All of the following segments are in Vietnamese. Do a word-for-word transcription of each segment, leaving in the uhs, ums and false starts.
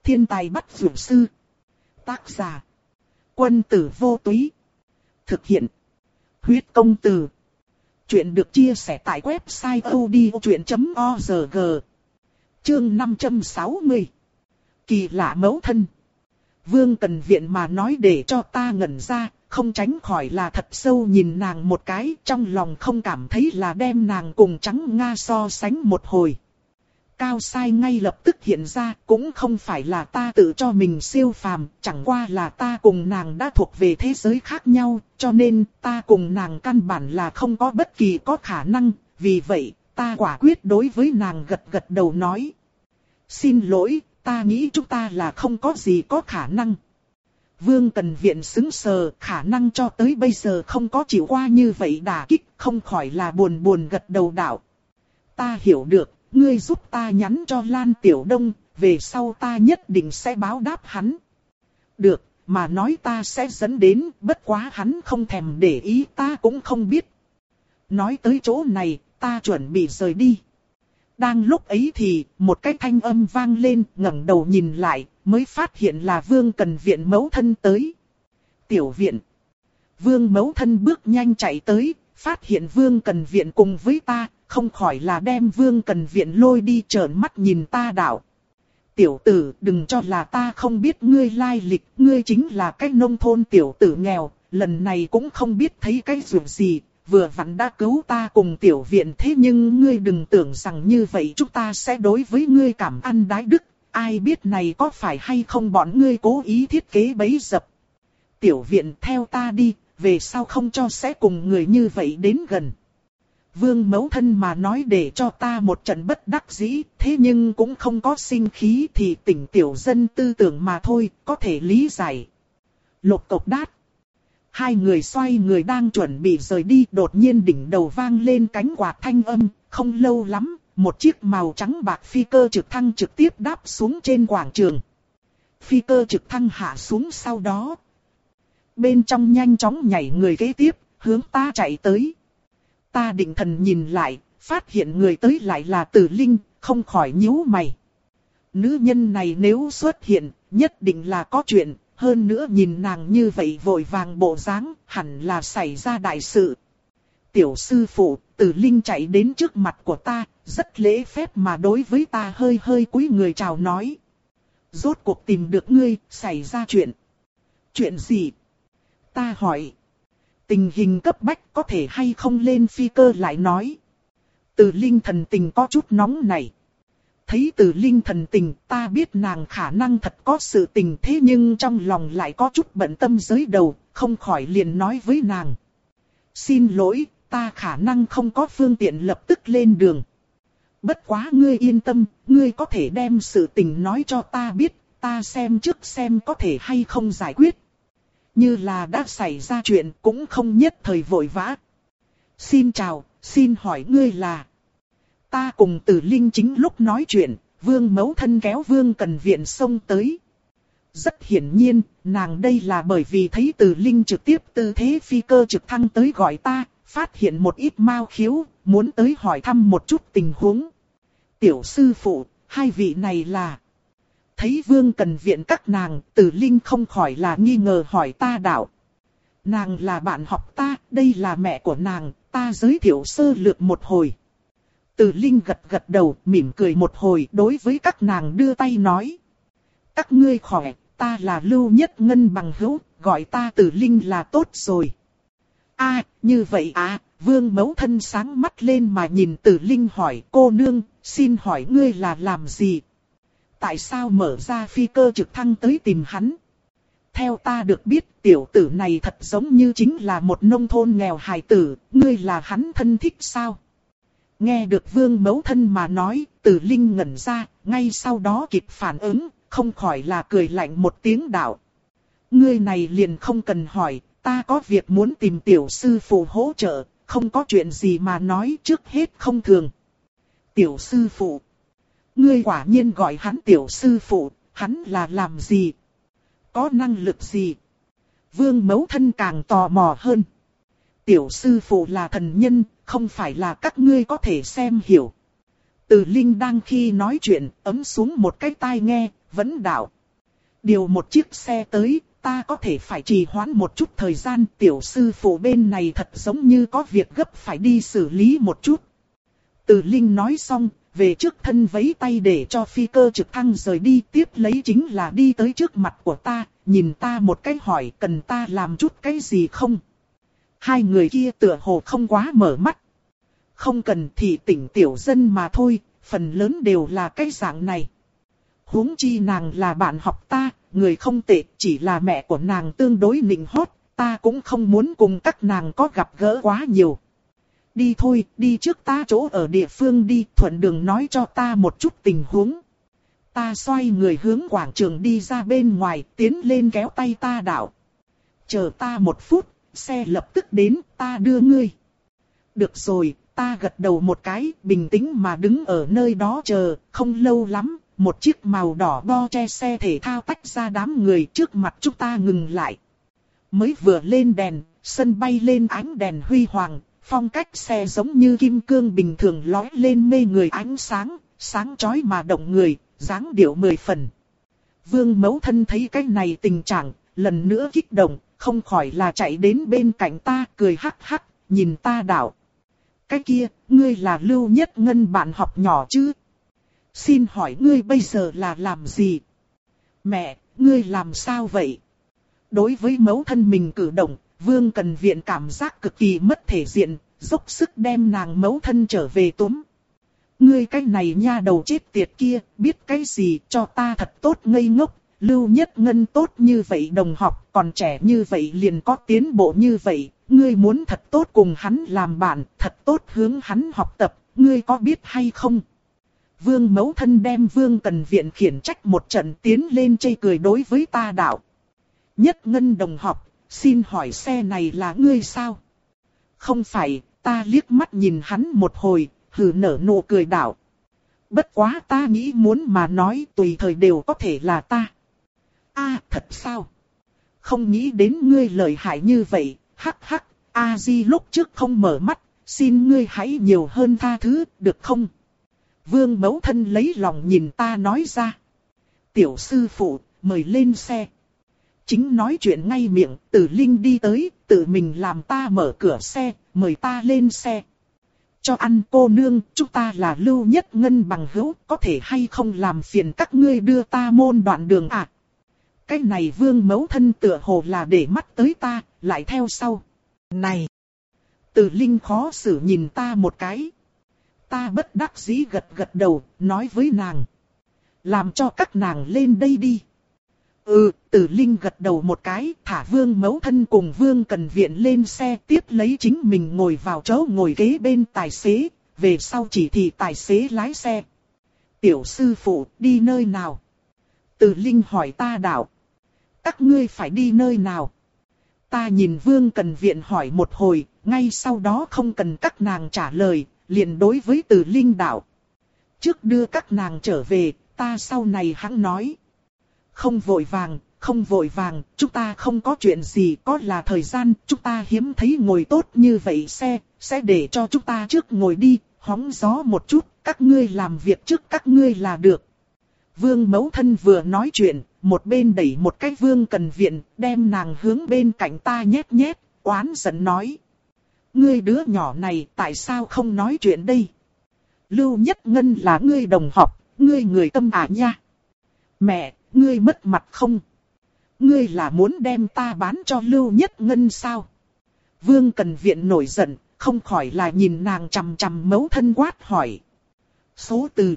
Thiên tài bắt dược sư. Tác giả. Quân tử vô túy. Thực hiện. Huyết công từ. Chuyện được chia sẻ tại website odchuyện chấm org. Chương năm trăm sáu mươi. Kỳ lạ mẫu thân. Vương Cần Viện mà nói để cho ta ngẩn ra, không tránh khỏi là thật sâu nhìn nàng một cái, trong lòng không cảm thấy là đem nàng cùng Trắng Nga so sánh một hồi. Cao sai ngay lập tức hiện ra, cũng không phải là ta tự cho mình siêu phàm, chẳng qua là ta cùng nàng đã thuộc về thế giới khác nhau, cho nên ta cùng nàng căn bản là không có bất kỳ có khả năng, vì vậy ta quả quyết đối với nàng gật gật đầu nói. Xin lỗi, ta nghĩ chúng ta là không có gì có khả năng. Vương Cần Viện sững sờ, khả năng cho tới bây giờ không có chịu qua như vậy đả kích, không khỏi là buồn buồn gật đầu đạo. Ta hiểu được. Ngươi giúp ta nhắn cho Lan Tiểu Đông, về sau ta nhất định sẽ báo đáp hắn. Được, mà nói ta sẽ dẫn đến, bất quá hắn không thèm để ý ta cũng không biết. Nói tới chỗ này, ta chuẩn bị rời đi. Đang lúc ấy thì, một cái thanh âm vang lên, ngẩng đầu nhìn lại, mới phát hiện là Vương Cần Viện mẫu thân tới. Tiểu viện. Vương mẫu thân bước nhanh chạy tới, phát hiện Vương Cần Viện cùng với ta. Không khỏi là đem Vương Cần Viện lôi đi trợn mắt nhìn ta đạo. Tiểu tử, đừng cho là ta không biết ngươi lai lịch, ngươi chính là cái nông thôn tiểu tử nghèo, lần này cũng không biết thấy cái dụng gì, vừa vặn đã cứu ta cùng tiểu viện, thế nhưng ngươi đừng tưởng rằng như vậy chúng ta sẽ đối với ngươi cảm ăn đái đức, ai biết này có phải hay không bọn ngươi cố ý thiết kế bẫy dập. Tiểu viện theo ta đi, về sau không cho sẽ cùng người như vậy đến gần. Vương mẫu thân mà nói để cho ta một trận bất đắc dĩ, thế nhưng cũng không có sinh khí thì tỉnh tiểu dân tư tưởng mà thôi, có thể lý giải. Lục cộc đát. Hai người xoay người đang chuẩn bị rời đi, đột nhiên đỉnh đầu vang lên cánh quạt thanh âm, không lâu lắm, một chiếc màu trắng bạc phi cơ trực thăng trực tiếp đáp xuống trên quảng trường. Phi cơ trực thăng hạ xuống sau đó. Bên trong nhanh chóng nhảy người kế tiếp, hướng ta chạy tới. Ta định thần nhìn lại, phát hiện người tới lại là Tử Linh, không khỏi nhíu mày. Nữ nhân này nếu xuất hiện, nhất định là có chuyện, hơn nữa nhìn nàng như vậy vội vàng bộ dáng, hẳn là xảy ra đại sự. Tiểu sư phụ, Tử Linh chạy đến trước mặt của ta, rất lễ phép mà đối với ta hơi hơi cúi người chào nói. Rốt cuộc tìm được ngươi, xảy ra chuyện. Chuyện gì? Ta hỏi. Tình hình cấp bách có thể hay không lên phi cơ lại nói. Từ Linh thần tình có chút nóng này. Thấy Từ Linh thần tình ta biết nàng khả năng thật có sự tình, thế nhưng trong lòng lại có chút bận tâm giới đầu, không khỏi liền nói với nàng. Xin lỗi, ta khả năng không có phương tiện lập tức lên đường. Bất quá ngươi yên tâm, ngươi có thể đem sự tình nói cho ta biết, ta xem trước xem có thể hay không giải quyết. Như là đã xảy ra chuyện cũng không nhất thời vội vã. Xin chào, xin hỏi ngươi là... Ta cùng Tử Linh chính lúc nói chuyện, Vương mẫu thân kéo Vương Cần Viện xông tới. Rất hiển nhiên, nàng đây là bởi vì thấy Tử Linh trực tiếp tư thế phi cơ trực thăng tới gọi ta, phát hiện một ít mao khiếu, muốn tới hỏi thăm một chút tình huống. Tiểu sư phụ, hai vị này là... Thấy Vương Cần Viện các nàng, Tử Linh không khỏi là nghi ngờ hỏi ta đạo. Nàng là bạn học ta, đây là mẹ của nàng, ta giới thiệu sơ lược một hồi. Tử Linh gật gật đầu, mỉm cười một hồi, đối với các nàng đưa tay nói. Các ngươi khỏe, ta là Lưu Nhất Ngân bằng hữu, gọi ta Tử Linh là tốt rồi. A, à, như vậy à, Vương mẫu thân sáng mắt lên mà nhìn Tử Linh hỏi, cô nương, xin hỏi ngươi là làm gì? Tại sao mở ra phi cơ trực thăng tới tìm hắn? Theo ta được biết, tiểu tử này thật giống như chính là một nông thôn nghèo hài tử, ngươi là hắn thân thích sao? Nghe được Vương mẫu thân mà nói, Tử Linh ngẩn ra, ngay sau đó kịp phản ứng, không khỏi là cười lạnh một tiếng đạo. Ngươi này liền không cần hỏi, ta có việc muốn tìm tiểu sư phụ hỗ trợ, không có chuyện gì mà nói, trước hết không thường. Tiểu sư phụ. Ngươi quả nhiên gọi hắn tiểu sư phụ, hắn là làm gì? Có năng lực gì? Vương mẫu thân càng tò mò hơn. Tiểu sư phụ là thần nhân, không phải là các ngươi có thể xem hiểu. Từ Linh đang khi nói chuyện, ấm xuống một cái tai nghe, vẫn đạo. Điều một chiếc xe tới, ta có thể phải trì hoãn một chút thời gian, tiểu sư phụ bên này thật giống như có việc gấp phải đi xử lý một chút. Từ Linh nói xong, về trước thân vẫy tay để cho phi cơ trực thăng rời đi, tiếp lấy chính là đi tới trước mặt của ta, nhìn ta một cái hỏi cần ta làm chút cái gì không. Hai người kia tựa hồ không quá mở mắt. Không cần thì tỉnh tiểu dân mà thôi, phần lớn đều là cái dạng này. Huống chi nàng là bạn học ta, người không tệ, chỉ là mẹ của nàng tương đối nịnh hót, ta cũng không muốn cùng các nàng có gặp gỡ quá nhiều. Đi thôi, đi trước ta chỗ ở địa phương đi, thuận đường nói cho ta một chút tình huống. Ta xoay người hướng quảng trường đi ra bên ngoài, tiến lên kéo tay ta đạo. Chờ ta một phút, xe lập tức đến, ta đưa ngươi. Được rồi, ta gật đầu một cái, bình tĩnh mà đứng ở nơi đó chờ, không lâu lắm, một chiếc màu đỏ bo che xe thể thao tách ra đám người trước mặt chúng ta ngừng lại. Mới vừa lên đèn, sân bay lên ánh đèn huy hoàng, phong cách xe giống như kim cương bình thường lói lên mê người ánh sáng, sáng chói mà động người, dáng điệu mười phần. Vương mẫu thân thấy cái này tình trạng, lần nữa kích động, không khỏi là chạy đến bên cạnh ta cười hắc hắc, nhìn ta đạo. Cái kia, ngươi là Lưu Nhất Ngân bạn học nhỏ chứ? Xin hỏi ngươi bây giờ là làm gì? Mẹ, ngươi làm sao vậy? Đối với mẫu thân mình cử động, Vương Cần Viện cảm giác cực kỳ mất thể diện, dốc sức đem nàng mẫu thân trở về túm. Ngươi cái này nha đầu chết tiệt kia, biết cái gì cho ta thật tốt ngây ngốc, Lưu Nhất Ngân tốt như vậy đồng học, còn trẻ như vậy liền có tiến bộ như vậy, ngươi muốn thật tốt cùng hắn làm bạn, thật tốt hướng hắn học tập, ngươi có biết hay không? Vương mẫu thân đem Vương Cần Viện khiển trách một trận tiến lên chê cười đối với ta đạo. Nhất Ngân đồng học, xin hỏi xe này là ngươi sao? Không phải, ta liếc mắt nhìn hắn một hồi, hừ nở nụ cười đạo. Bất quá ta nghĩ muốn mà nói tùy thời đều có thể là ta. A thật sao? Không nghĩ đến ngươi lợi hại như vậy, hắc hắc, A Di lúc trước không mở mắt, xin ngươi hãy nhiều hơn tha thứ, được không? Vương mẫu thân lấy lòng nhìn ta nói ra. Tiểu sư phụ, mời lên xe. Chính nói chuyện ngay miệng, Tử Linh đi tới, tự mình làm ta mở cửa xe, mời ta lên xe. Cho ăn cô nương, chúng ta là Lưu Nhất Ngân bằng hữu, có thể hay không làm phiền các ngươi đưa ta môn đoạn đường à? Cái này vương mẫu thân tựa hồ là để mắt tới ta, lại theo sau. Này! Tử Linh khó xử nhìn ta một cái. Ta bất đắc dĩ gật gật đầu, nói với nàng. Làm cho các nàng lên đây đi. Ừ, Tử Linh gật đầu một cái, thả Vương mẫu thân cùng Vương Cần Viện lên xe, tiếp lấy chính mình ngồi vào chỗ ngồi kế bên tài xế, về sau chỉ thị tài xế lái xe. Tiểu sư phụ, đi nơi nào? Tử Linh hỏi ta đạo. Các ngươi phải đi nơi nào? Ta nhìn Vương Cần Viện hỏi một hồi, ngay sau đó không cần các nàng trả lời, liền đối với Tử Linh đạo. Trước đưa các nàng trở về, ta sau này hẵng nói. Không vội vàng, không vội vàng, chúng ta không có chuyện gì, có là thời gian, chúng ta hiếm thấy ngồi tốt như vậy xe, sẽ để cho chúng ta trước ngồi đi, hóng gió một chút, các ngươi làm việc trước các ngươi là được. Vương mẫu thân vừa nói chuyện, một bên đẩy một cái Vương Cần Viện, đem nàng hướng bên cạnh ta nhét nhét, oán giận nói. Ngươi đứa nhỏ này tại sao không nói chuyện đây? Lưu Nhất Ngân là ngươi đồng học, ngươi người tâm à nha. Mẹ, ngươi mất mặt không? Ngươi là muốn đem ta bán cho Lưu Nhất Ngân sao? Vương Cần Viện nổi giận, không khỏi là nhìn nàng chằm chằm mẫu thân quát hỏi. Số từ.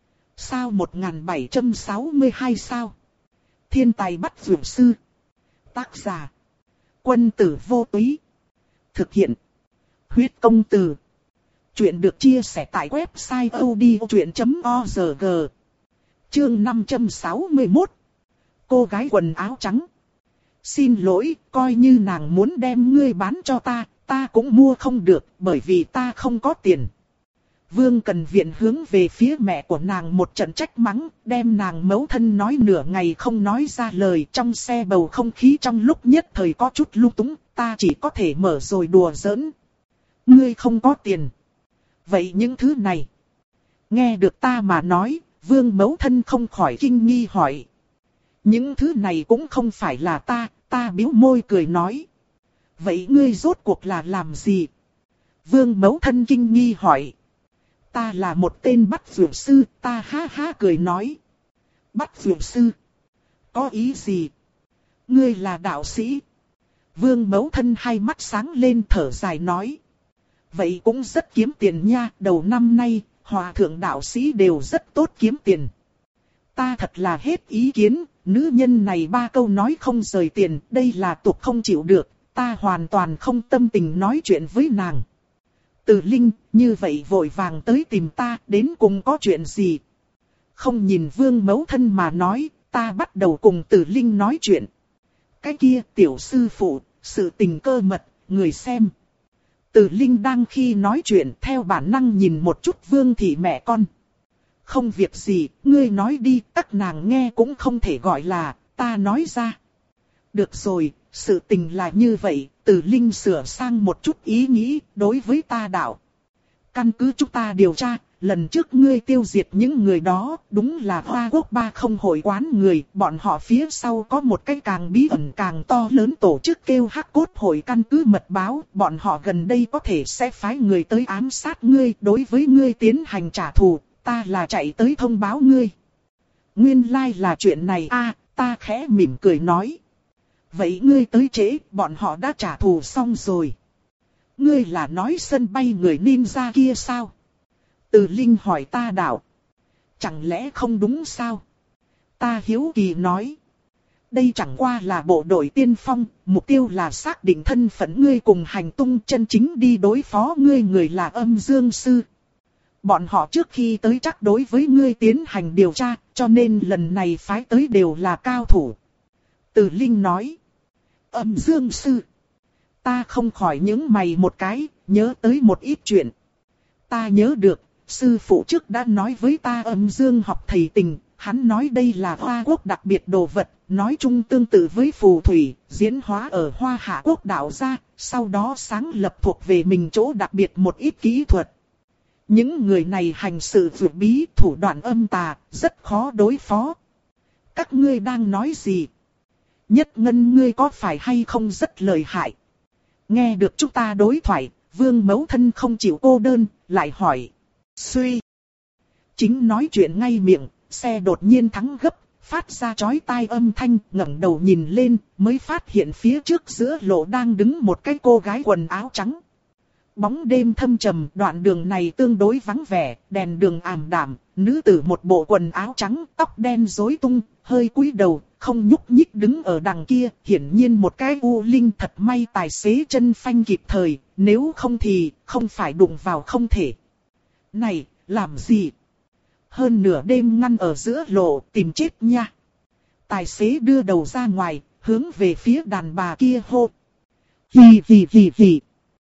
Sao một nghìn bảy trăm sáu mươi hai sao? Thiên tài bắt vượt sư. Tác giả. Quân tử vô túy. Thực hiện. Huyết công từ. Chuyện được chia sẻ tại website odchuyện chấm org. Chương năm trăm sáu mươi mốt. Cô gái quần áo trắng. Xin lỗi, coi như nàng muốn đem ngươi bán cho ta, ta cũng mua không được, bởi vì ta không có tiền. Vương Cần Viện hướng về phía mẹ của nàng một trận trách mắng, đem nàng mẫu thân nói nửa ngày không nói ra lời. Trong xe bầu không khí trong lúc nhất thời có chút lung túng, ta chỉ có thể mở rồi đùa giỡn. Ngươi không có tiền. Vậy những thứ này. Nghe được ta mà nói, Vương mẫu thân không khỏi kinh nghi hỏi. Những thứ này cũng không phải là ta, ta bĩu môi cười nói. Vậy ngươi rốt cuộc là làm gì? Vương mẫu thân kinh nghi hỏi. Ta là một tên bắt dược sư, ta ha ha cười nói. Bắt dược sư? Có ý gì? Ngươi là đạo sĩ. Vương mẫu thân hai mắt sáng lên thở dài nói. Vậy cũng rất kiếm tiền nha, đầu năm nay, hòa thượng đạo sĩ đều rất tốt kiếm tiền. Ta thật là hết ý kiến, nữ nhân này ba câu nói không rời tiền, đây là tục không chịu được, ta hoàn toàn không tâm tình nói chuyện với nàng. Từ Linh, như vậy vội vàng tới tìm ta, đến cùng có chuyện gì? Không nhìn Vương mẫu thân mà nói, ta bắt đầu cùng Từ Linh nói chuyện. Cái kia, tiểu sư phụ, sự tình cơ mật, người xem. Từ Linh đang khi nói chuyện theo bản năng nhìn một chút Vương thị mẹ con. Không việc gì, ngươi nói đi, các nàng nghe cũng không thể gọi là, ta nói ra. Được rồi, sự tình là như vậy, Từ Linh sửa sang một chút ý nghĩ, đối với ta đạo. Căn cứ chúng ta điều tra, lần trước ngươi tiêu diệt những người đó, đúng là Hoa Quốc ba không hội quán người, bọn họ phía sau có một cái càng bí ẩn càng to lớn tổ chức kêu Hắc Cốt hội. Căn cứ mật báo, bọn họ gần đây có thể sẽ phái người tới ám sát ngươi, đối với ngươi tiến hành trả thù, ta là chạy tới thông báo ngươi. Nguyên lai like là chuyện này a, à, ta khẽ mỉm cười nói. Vậy ngươi tới trễ, bọn họ đã trả thù xong rồi. Ngươi là nói sân bay người ninja kia sao? Từ Linh hỏi ta đạo. Chẳng lẽ không đúng sao? Ta hiếu kỳ nói. Đây chẳng qua là bộ đội tiên phong, mục tiêu là xác định thân phận ngươi cùng hành tung chân chính đi đối phó ngươi người là Âm Dương Sư. Bọn họ trước khi tới chắc đối với ngươi tiến hành điều tra, cho nên lần này phái tới đều là cao thủ. Từ Linh nói. Âm Dương Sư. Ta không khỏi nhướng mày một cái, nhớ tới một ít chuyện. Ta nhớ được, sư phụ trước đã nói với ta Âm Dương học thầy tình, hắn nói đây là Hoa Quốc đặc biệt đồ vật, nói chung tương tự với phù thủy, diễn hóa ở Hoa Hạ Quốc đảo ra, sau đó sáng lập thuộc về mình chỗ đặc biệt một ít kỹ thuật. Những người này hành sự vượt bí, thủ đoạn âm tà, rất khó đối phó. Các ngươi đang nói gì? Nhất Ngân ngươi có phải hay không rất lợi hại? Nghe được chúng ta đối thoại, Vương mẫu thân không chịu cô đơn, lại hỏi. Suy. Chính nói chuyện ngay miệng, xe đột nhiên thắng gấp, phát ra chói tai âm thanh, ngẩng đầu nhìn lên, mới phát hiện phía trước giữa lộ đang đứng một cái cô gái quần áo trắng. Bóng đêm thâm trầm, đoạn đường này tương đối vắng vẻ, đèn đường ảm đạm, nữ tử một bộ quần áo trắng, tóc đen rối tung, hơi cúi đầu, không nhúc nhích đứng ở đằng kia, hiển nhiên một cái u linh. Thật may tài xế chân phanh kịp thời, nếu không thì không phải đụng vào không thể. Này, làm gì? Hơn nửa đêm ngăn ở giữa lộ, tìm chết nha. Tài xế đưa đầu ra ngoài, hướng về phía đàn bà kia hô. Hì hì hì hì.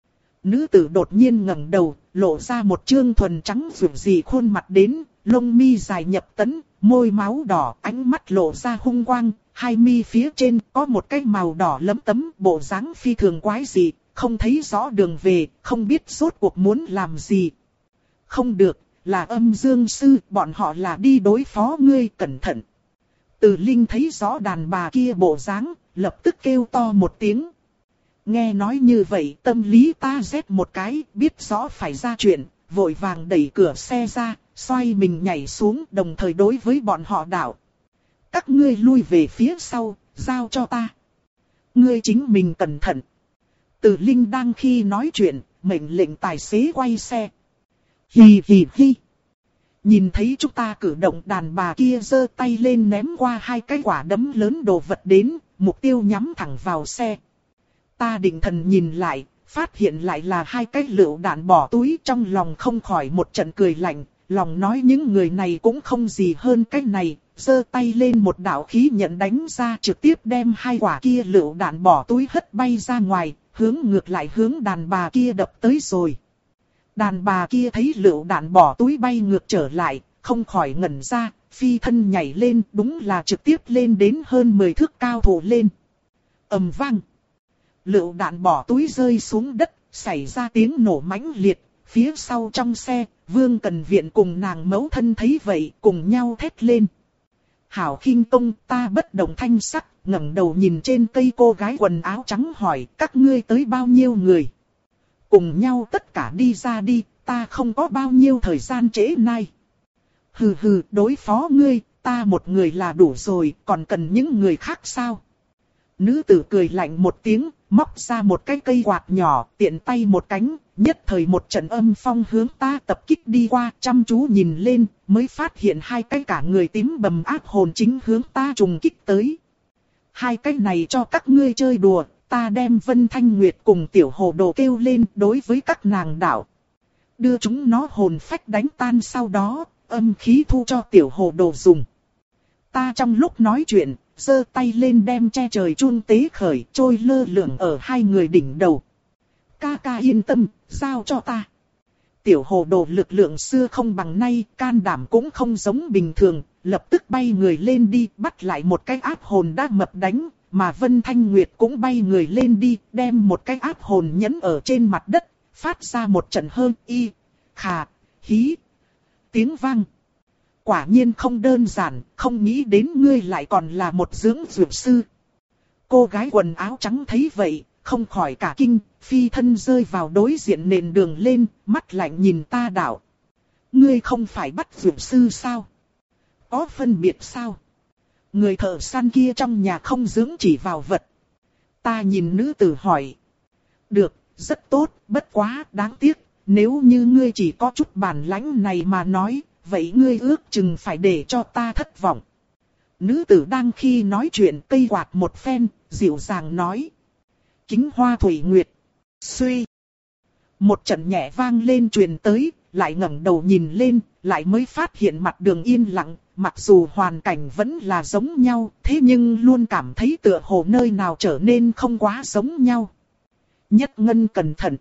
Nữ tử đột nhiên ngẩng đầu, lộ ra một trương thuần trắng rực rì khuôn mặt đến, lông mi dài nhập tấn, môi máu đỏ, ánh mắt lộ ra hung quang, hai mi phía trên có một cái màu đỏ lấm tấm, bộ dáng phi thường quái dị, không thấy rõ đường về, không biết rốt cuộc muốn làm gì. Không được, là Âm Dương Sư, bọn họ là đi đối phó ngươi, cẩn thận. Từ Linh thấy rõ đàn bà kia bộ dáng, lập tức kêu to một tiếng. Nghe nói như vậy, tâm lý ta rét một cái, biết rõ phải ra chuyện, vội vàng đẩy cửa xe ra, xoay mình nhảy xuống, đồng thời đối với bọn họ đạo. Các ngươi lui về phía sau, giao cho ta. Ngươi chính mình cẩn thận. Từ Linh đang khi nói chuyện, mệnh lệnh tài xế quay xe. Hì hì hì. Nhìn thấy chúng ta cử động, đàn bà kia giơ tay lên ném qua hai cái quả đấm lớn đồ vật đến, mục tiêu nhắm thẳng vào xe. Ta định thần nhìn lại, phát hiện lại là hai cái lựu đạn bỏ túi, trong lòng không khỏi một trận cười lạnh, lòng nói những người này cũng không gì hơn cái này, giơ tay lên một đạo khí nhận đánh ra, trực tiếp đem hai quả kia lựu đạn bỏ túi hất bay ra ngoài, hướng ngược lại hướng đàn bà kia đập tới rồi. Đàn bà kia thấy lựu đạn bỏ túi bay ngược trở lại, không khỏi ngẩn ra, phi thân nhảy lên, đúng là trực tiếp lên đến hơn mười thước cao thủ lên. Ầm vang. Lựu đạn bỏ túi rơi xuống đất, xảy ra tiếng nổ mãnh liệt, Phía sau trong xe, Vương Cần Viện cùng nàng mẫu thân thấy vậy, cùng nhau thét lên. Hảo khinh công, ta bất động thanh sắc, ngẩng đầu nhìn trên cây cô gái quần áo trắng hỏi, các ngươi tới bao nhiêu người? Cùng nhau tất cả đi ra đi, ta không có bao nhiêu thời gian trễ nay. Hừ hừ, đối phó ngươi, ta một người là đủ rồi, còn cần những người khác sao? Nữ tử cười lạnh một tiếng, móc ra một cái cây quạt nhỏ, tiện tay một cánh, nhất thời một trận âm phong hướng ta tập kích đi qua, chăm chú nhìn lên, mới phát hiện hai cái cả người tím bầm ác hồn chính hướng ta trùng kích tới. Hai cái này cho các ngươi chơi đùa, ta đem Vân Thanh Nguyệt cùng Tiểu Hồ Đồ kêu lên đối với các nàng đạo. Đưa chúng nó hồn phách đánh tan sau đó, âm khí thu cho Tiểu Hồ Đồ dùng. Ta trong lúc nói chuyện, giơ tay lên đem che trời chun tế khởi, trôi lơ lửng ở hai người đỉnh đầu. Ca ca yên tâm, giao cho ta. Tiểu Hồ Đồ lực lượng xưa không bằng nay, can đảm cũng không giống bình thường, lập tức bay người lên đi, bắt lại một cái áp hồn đã mập đánh, mà Vân Thanh Nguyệt cũng bay người lên đi, đem một cái áp hồn nhấn ở trên mặt đất, phát ra một trận hơi y, khà, hí, tiếng vang. Quả nhiên không đơn giản, không nghĩ đến ngươi lại còn là một dưỡng dược sư. Cô gái quần áo trắng thấy vậy, không khỏi cả kinh, phi thân rơi vào đối diện nền đường lên, mắt lạnh nhìn ta đạo. Ngươi không phải bắt dược sư sao? Có phân biệt sao? Người thợ săn kia trong nhà không dưỡng chỉ vào vật. Ta nhìn nữ tử hỏi. Được, rất tốt, bất quá, đáng tiếc, nếu như ngươi chỉ có chút bản lãnh này mà nói, vậy ngươi ước chừng phải để cho ta thất vọng. Nữ tử đang khi nói chuyện cây quạt một phen, dịu dàng nói. Kính hoa thủy nguyệt. Suy. Một trận nhẹ vang lên truyền tới, lại ngẩng đầu nhìn lên, lại mới phát hiện mặt đường yên lặng, mặc dù hoàn cảnh vẫn là giống nhau, thế nhưng luôn cảm thấy tựa hồ nơi nào trở nên không quá giống nhau. Nhất Ngân cẩn thận.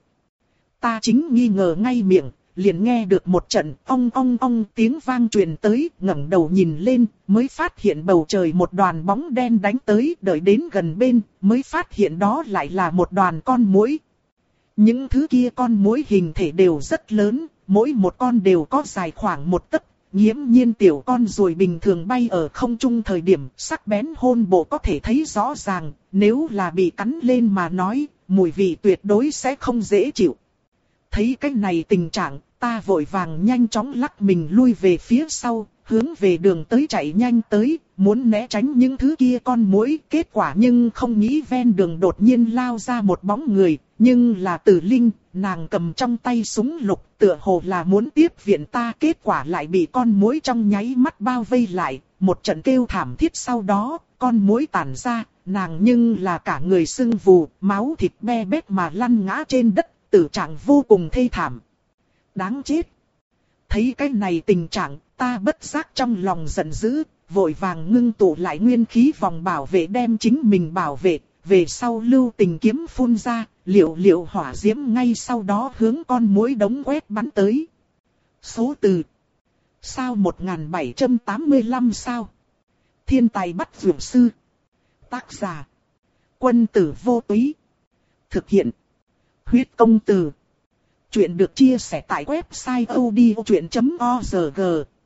Ta chính nghi ngờ ngay miệng, liền nghe được một trận ong ong ong tiếng vang truyền tới, ngẩng đầu nhìn lên, mới phát hiện bầu trời một đoàn bóng đen đánh tới, đợi đến gần bên, mới phát hiện đó lại là một đoàn con muỗi. Những thứ kia con muỗi hình thể đều rất lớn, mỗi một con đều có dài khoảng một tấc, nghiễm nhiên tiểu con ruồi bình thường bay ở không trung thời điểm sắc bén hôn bộ có thể thấy rõ ràng, nếu là bị cắn lên mà nói, mùi vị tuyệt đối sẽ không dễ chịu. Thấy cái này tình trạng, ta vội vàng nhanh chóng lắc mình lui về phía sau, hướng về đường tới chạy nhanh tới, muốn né tránh những thứ kia con muỗi, kết quả nhưng không nghĩ ven đường đột nhiên lao ra một bóng người, nhưng là Tử Linh, nàng cầm trong tay súng lục, tựa hồ là muốn tiếp viện ta, kết quả lại bị con muỗi trong nháy mắt bao vây lại, một trận kêu thảm thiết sau đó, con muỗi tản ra, nàng nhưng là cả người sưng vù, máu thịt be bét mà lăn ngã trên đất. Tử trạng vô cùng thê thảm. Đáng chết. Thấy cái này tình trạng, ta bất giác trong lòng giận dữ, vội vàng ngưng tụ lại nguyên khí vòng bảo vệ đem chính mình bảo vệ, về sau lưu tình kiếm phun ra, liệu liệu hỏa diễm ngay sau đó hướng con muỗi đống quét bắn tới. Số từ. Sao một nghìn bảy trăm tám mươi lăm sao? Thiên tài bắt dược sư. Tác giả. Quân tử vô túy. Thực hiện. Huyết công từ. Chuyện được chia sẻ tại website odchuyện chấm org.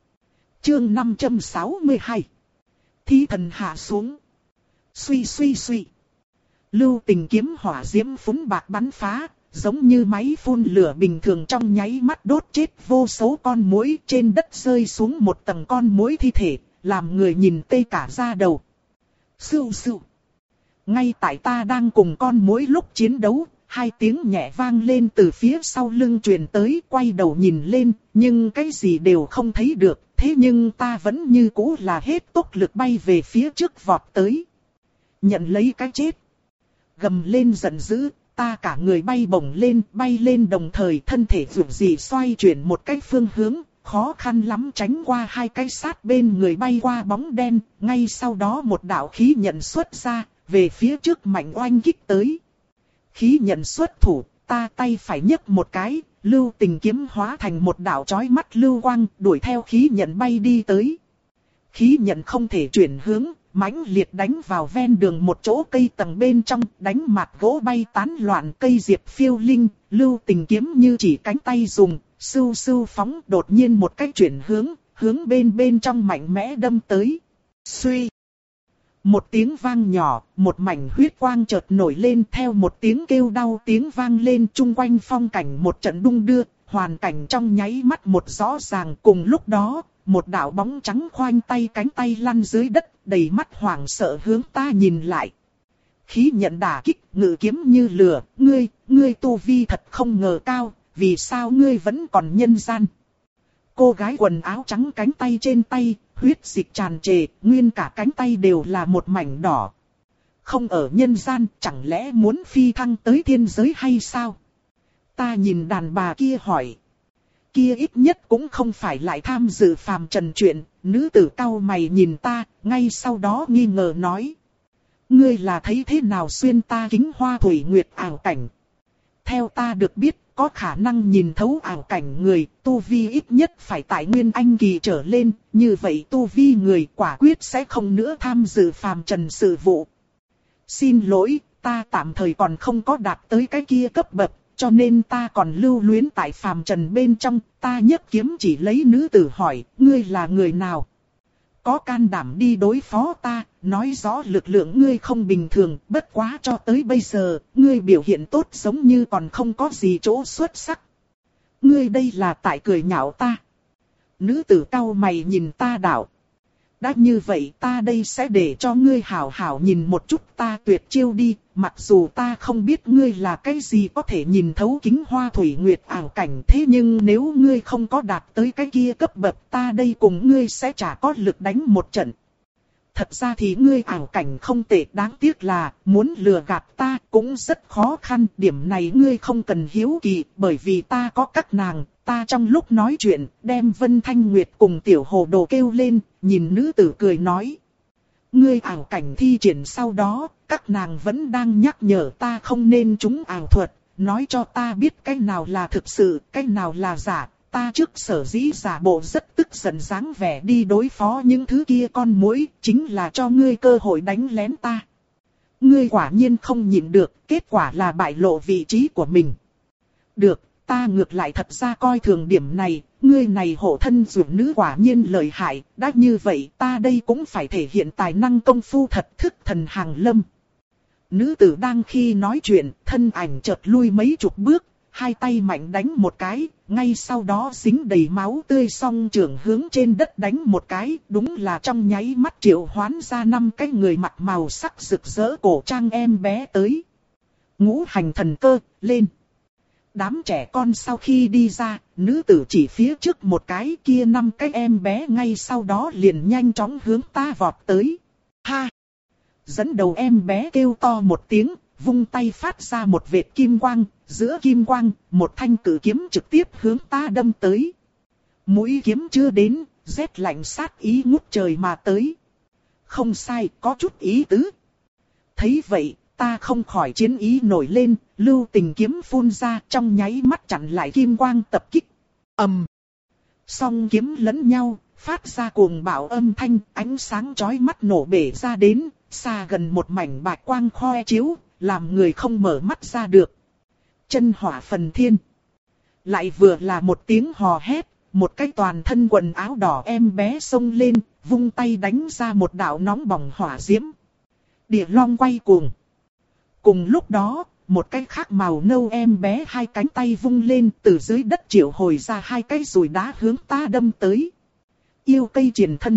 Chương năm trăm sáu mươi hai. Thi thần hạ xuống. Suy suy suy. Lưu tình kiếm hỏa diễm phúng bạc bắn phá, giống như máy phun lửa bình thường trong nháy mắt đốt chết vô số con muỗi, trên đất rơi xuống một tầng con muỗi thi thể, làm người nhìn tê cả da đầu. Sưu sưu. Ngay tại ta đang cùng con muỗi lúc chiến đấu, hai tiếng nhẹ vang lên từ phía sau lưng truyền tới, quay đầu nhìn lên, nhưng cái gì đều không thấy được, thế nhưng ta vẫn như cũ là hết tốc lực bay về phía trước vọt tới. Nhận lấy cái chết. Gầm lên giận dữ, ta cả người bay bổng lên, bay lên đồng thời thân thể vượt gì xoay chuyển một cái phương hướng, khó khăn lắm tránh qua hai cái sát bên người bay qua bóng đen, ngay sau đó một đạo khí nhận xuất ra, về phía trước mạnh oanh kích tới. Khí nhận xuất thủ, ta tay phải nhấc một cái, lưu tình kiếm hóa thành một đạo chói mắt lưu quang, đuổi theo khí nhận bay đi tới. Khí nhận không thể chuyển hướng, mãnh liệt đánh vào ven đường một chỗ cây tầng bên trong, đánh mặt gỗ bay tán loạn, cây diệp phiêu linh, Lưu Tình kiếm như chỉ cánh tay dùng, sưu sưu phóng, đột nhiên một cách chuyển hướng, hướng bên bên trong mạnh mẽ đâm tới. Suy! Một tiếng vang nhỏ, một mảnh huyết quang chợt nổi lên, theo một tiếng kêu đau tiếng vang lên, chung quanh phong cảnh một trận đung đưa, hoàn cảnh trong nháy mắt một rõ ràng. Cùng lúc đó, một đạo bóng trắng khoanh tay cánh tay lăn dưới đất, đầy mắt hoảng sợ hướng ta nhìn lại. Khí nhận đả kích, ngự kiếm như lửa, ngươi, ngươi tu vi thật không ngờ cao, vì sao ngươi vẫn còn nhân gian? Cô gái quần áo trắng cánh tay trên tay, huyết dịch tràn trề, nguyên cả cánh tay đều là một mảnh đỏ. Không ở nhân gian, chẳng lẽ muốn phi thăng tới thiên giới hay sao? Ta nhìn đàn bà kia hỏi. Kia ít nhất cũng không phải lại tham dự phàm trần chuyện, nữ tử cau mày nhìn ta, ngay sau đó nghi ngờ nói. Ngươi là thấy thế nào xuyên ta kính hoa thủy nguyệt ảo cảnh? Theo ta được biết, có khả năng nhìn thấu ảo cảnh người, tu vi ít nhất phải tại nguyên anh kỳ trở lên, như vậy tu vi người quả quyết sẽ không nữa tham dự phàm trần sự vụ. Xin lỗi, ta tạm thời còn không có đạt tới cái kia cấp bậc, cho nên ta còn lưu luyến tại phàm trần bên trong. Ta nhấc kiếm chỉ lấy nữ tử hỏi, ngươi là người nào? Có can đảm đi đối phó ta, nói rõ lực lượng ngươi không bình thường, bất quá cho tới bây giờ, ngươi biểu hiện tốt giống như còn không có gì chỗ xuất sắc. Ngươi đây là tại cười nhạo ta. Nữ tử cau mày nhìn ta đạo. Đã như vậy ta đây sẽ để cho ngươi hảo hảo nhìn một chút ta tuyệt chiêu đi, mặc dù ta không biết ngươi là cái gì có thể nhìn thấu kính hoa thủy nguyệt ảo cảnh, thế nhưng nếu ngươi không có đạt tới cái kia cấp bậc, ta đây cùng ngươi sẽ chả có lực đánh một trận. Thật ra thì ngươi ảo cảnh không tệ, đáng tiếc là muốn lừa gạt ta cũng rất khó khăn, điểm này ngươi không cần hiếu kỳ, bởi vì ta có các nàng. Ta trong lúc nói chuyện, đem Vân Thanh Nguyệt cùng Tiểu Hồ Đồ kêu lên, nhìn nữ tử cười nói. Ngươi ảo cảnh thi triển sau đó, các nàng vẫn đang nhắc nhở ta không nên trúng ảo thuật, nói cho ta biết cái nào là thực sự, cái nào là giả. Ta trước sở dĩ giả bộ rất tức giận dáng vẻ đi đối phó những thứ kia con muỗi, chính là cho ngươi cơ hội đánh lén ta. Ngươi quả nhiên không nhịn được, kết quả là bại lộ vị trí của mình. Được. Ta ngược lại thật ra coi thường điểm này, ngươi này hộ thân dụ nữ quả nhiên lợi hại, đã như vậy ta đây cũng phải thể hiện tài năng công phu thật thức thần hàng lâm. Nữ tử đang khi nói chuyện, thân ảnh chợt lui mấy chục bước, hai tay mạnh đánh một cái, ngay sau đó dính đầy máu tươi song trường hướng trên đất đánh một cái, đúng là trong nháy mắt triệu hoán ra năm cái người mặc màu sắc rực rỡ cổ trang em bé tới. Ngũ hành thần cơ, lên. Đám trẻ con sau khi đi ra, nữ tử chỉ phía trước một cái, kia năm cái em bé ngay sau đó liền nhanh chóng hướng ta vọt tới. Ha! Dẫn đầu em bé kêu to một tiếng, vung tay phát ra một vệt kim quang, giữa kim quang, một thanh cử kiếm trực tiếp hướng ta đâm tới. Mũi kiếm chưa đến, rét lạnh sát ý ngút trời mà tới. Không sai, có chút ý tứ. Thấy vậy, ta không khỏi chiến ý nổi lên, Lưu Tình kiếm phun ra trong nháy mắt chặn lại kim quang tập kích. Ầm. Song kiếm lẫn nhau, phát ra cuồng bạo âm thanh, ánh sáng chói mắt nổ bể ra đến, xa gần một mảnh bạch quang khoe chiếu, làm người không mở mắt ra được. Chân hỏa phần thiên. Lại vừa là một tiếng hò hét, một cái toàn thân quần áo đỏ em bé xông lên, vung tay đánh ra một đạo nóng bỏng hỏa diễm. Địa long quay cuồng. Cùng lúc đó, một cái khác màu nâu em bé hai cánh tay vung lên, từ dưới đất triệu hồi ra hai cái dùi đá hướng ta đâm tới. Yêu cây triển thân.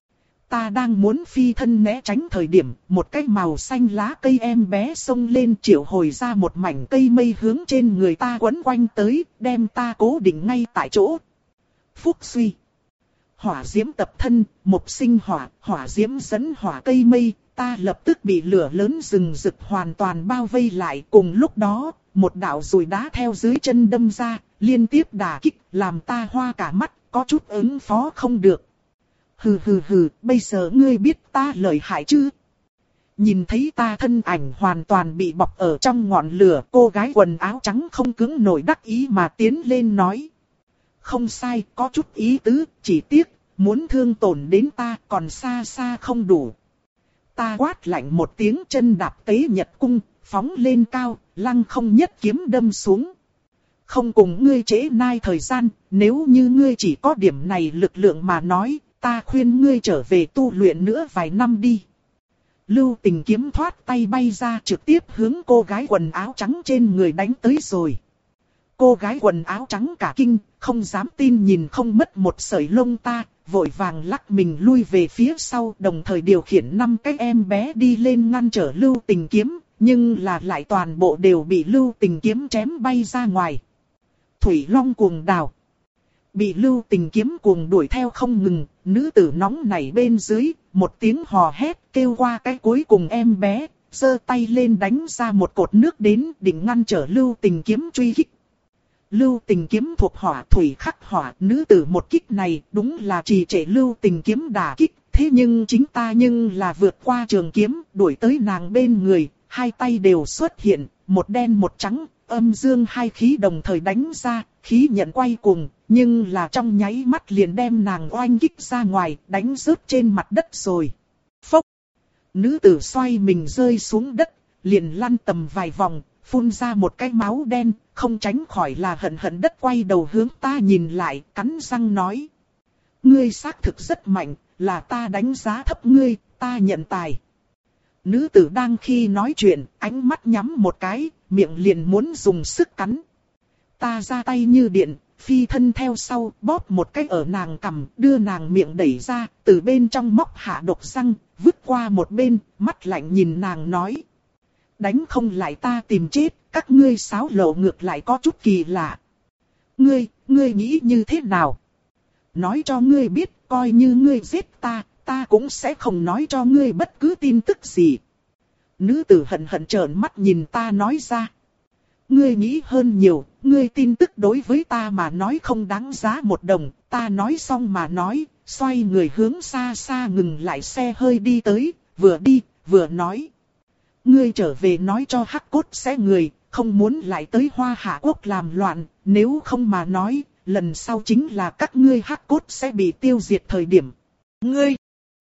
Ta đang muốn phi thân né tránh thời điểm, một cái màu xanh lá cây em bé xông lên triệu hồi ra một mảnh cây mây hướng trên người ta quấn quanh tới, đem ta cố định ngay tại chỗ. Phúc suy. Hỏa diễm tập thân, mộc sinh hỏa, hỏa diễm dẫn hỏa cây mây, ta lập tức bị lửa lớn rừng rực hoàn toàn bao vây lại. Cùng lúc đó, một đạo dùi đá theo dưới chân đâm ra, liên tiếp đả kích, làm ta hoa cả mắt, có chút ứng phó không được. Hừ hừ hừ, bây giờ ngươi biết ta lợi hại chứ? Nhìn thấy ta thân ảnh hoàn toàn bị bọc ở trong ngọn lửa, cô gái quần áo trắng không cứng nổi đắc ý mà tiến lên nói. Không sai, có chút ý tứ, chỉ tiếc, muốn thương tổn đến ta còn xa xa không đủ. ta quát lạnh một tiếng, chân đạp tế nhật cung, phóng lên cao, lăng không nhất kiếm đâm xuống. Không cùng ngươi trễ nai thời gian, nếu như ngươi chỉ có điểm này lực lượng mà nói, ta khuyên ngươi trở về tu luyện nữa vài năm đi. Lưu Tình kiếm thoát tay bay ra, trực tiếp hướng cô gái quần áo trắng trên người đánh tới rồi. Cô gái quần áo trắng cả kinh, không dám tin nhìn không mất một sợi lông ta, vội vàng lắc mình lui về phía sau, đồng thời điều khiển năm cái em bé đi lên ngăn trở Lưu Tình kiếm, nhưng là lại toàn bộ đều bị Lưu Tình kiếm chém bay ra ngoài. Thủy Long cuồng đào. Bị Lưu Tình kiếm cuồng đuổi theo không ngừng, nữ tử nóng nảy bên dưới, một tiếng hò hét kêu qua cái cuối cùng em bé, giơ tay lên đánh ra một cột nước đến định ngăn trở Lưu Tình kiếm truy kích. Lưu Tình kiếm thuộc hỏa thủy khắc hỏa, nữ tử một kích này đúng là trì trệ Lưu Tình kiếm đả kích, thế nhưng chính ta nhưng là vượt qua trường kiếm, đuổi tới nàng bên người, hai tay đều xuất hiện, một đen một trắng, âm dương hai khí đồng thời đánh ra, khí nhận quay cuồng, nhưng là trong nháy mắt liền đem nàng oanh kích ra ngoài, đánh rớt trên mặt đất rồi. Phốc! Nữ tử xoay mình rơi xuống đất, liền lăn tầm vài vòng, phun ra một cái máu đen, không tránh khỏi là hận hận đất, quay đầu hướng ta nhìn lại, cắn răng nói. Ngươi xác thực rất mạnh, là ta đánh giá thấp ngươi, ta nhận tài. Nữ tử đang khi nói chuyện, ánh mắt nhắm một cái, miệng liền muốn dùng sức cắn. Ta ra tay như điện, phi thân theo sau, bóp một cái ở nàng cằm, đưa nàng miệng đẩy ra, từ bên trong móc hạ độc răng, vứt qua một bên, mắt lạnh nhìn nàng nói. Đánh không lại ta tìm chết, các ngươi xáo lộ ngược lại có chút kỳ lạ. Ngươi, ngươi nghĩ như thế nào? Nói cho ngươi biết, coi như ngươi giết ta, ta cũng sẽ không nói cho ngươi bất cứ tin tức gì. Nữ tử hận hận trợn mắt nhìn ta nói ra. Ngươi nghĩ hơn nhiều, ngươi tin tức đối với ta mà nói không đáng giá một đồng, ta nói xong mà nói, xoay người hướng xa xa ngừng lại xe hơi đi tới, vừa đi, vừa nói. Ngươi trở về nói cho Hắc Cốt sẽ người, không muốn lại tới Hoa Hạ Quốc làm loạn, nếu không mà nói, lần sau chính là các ngươi Hắc Cốt sẽ bị tiêu diệt thời điểm. Ngươi!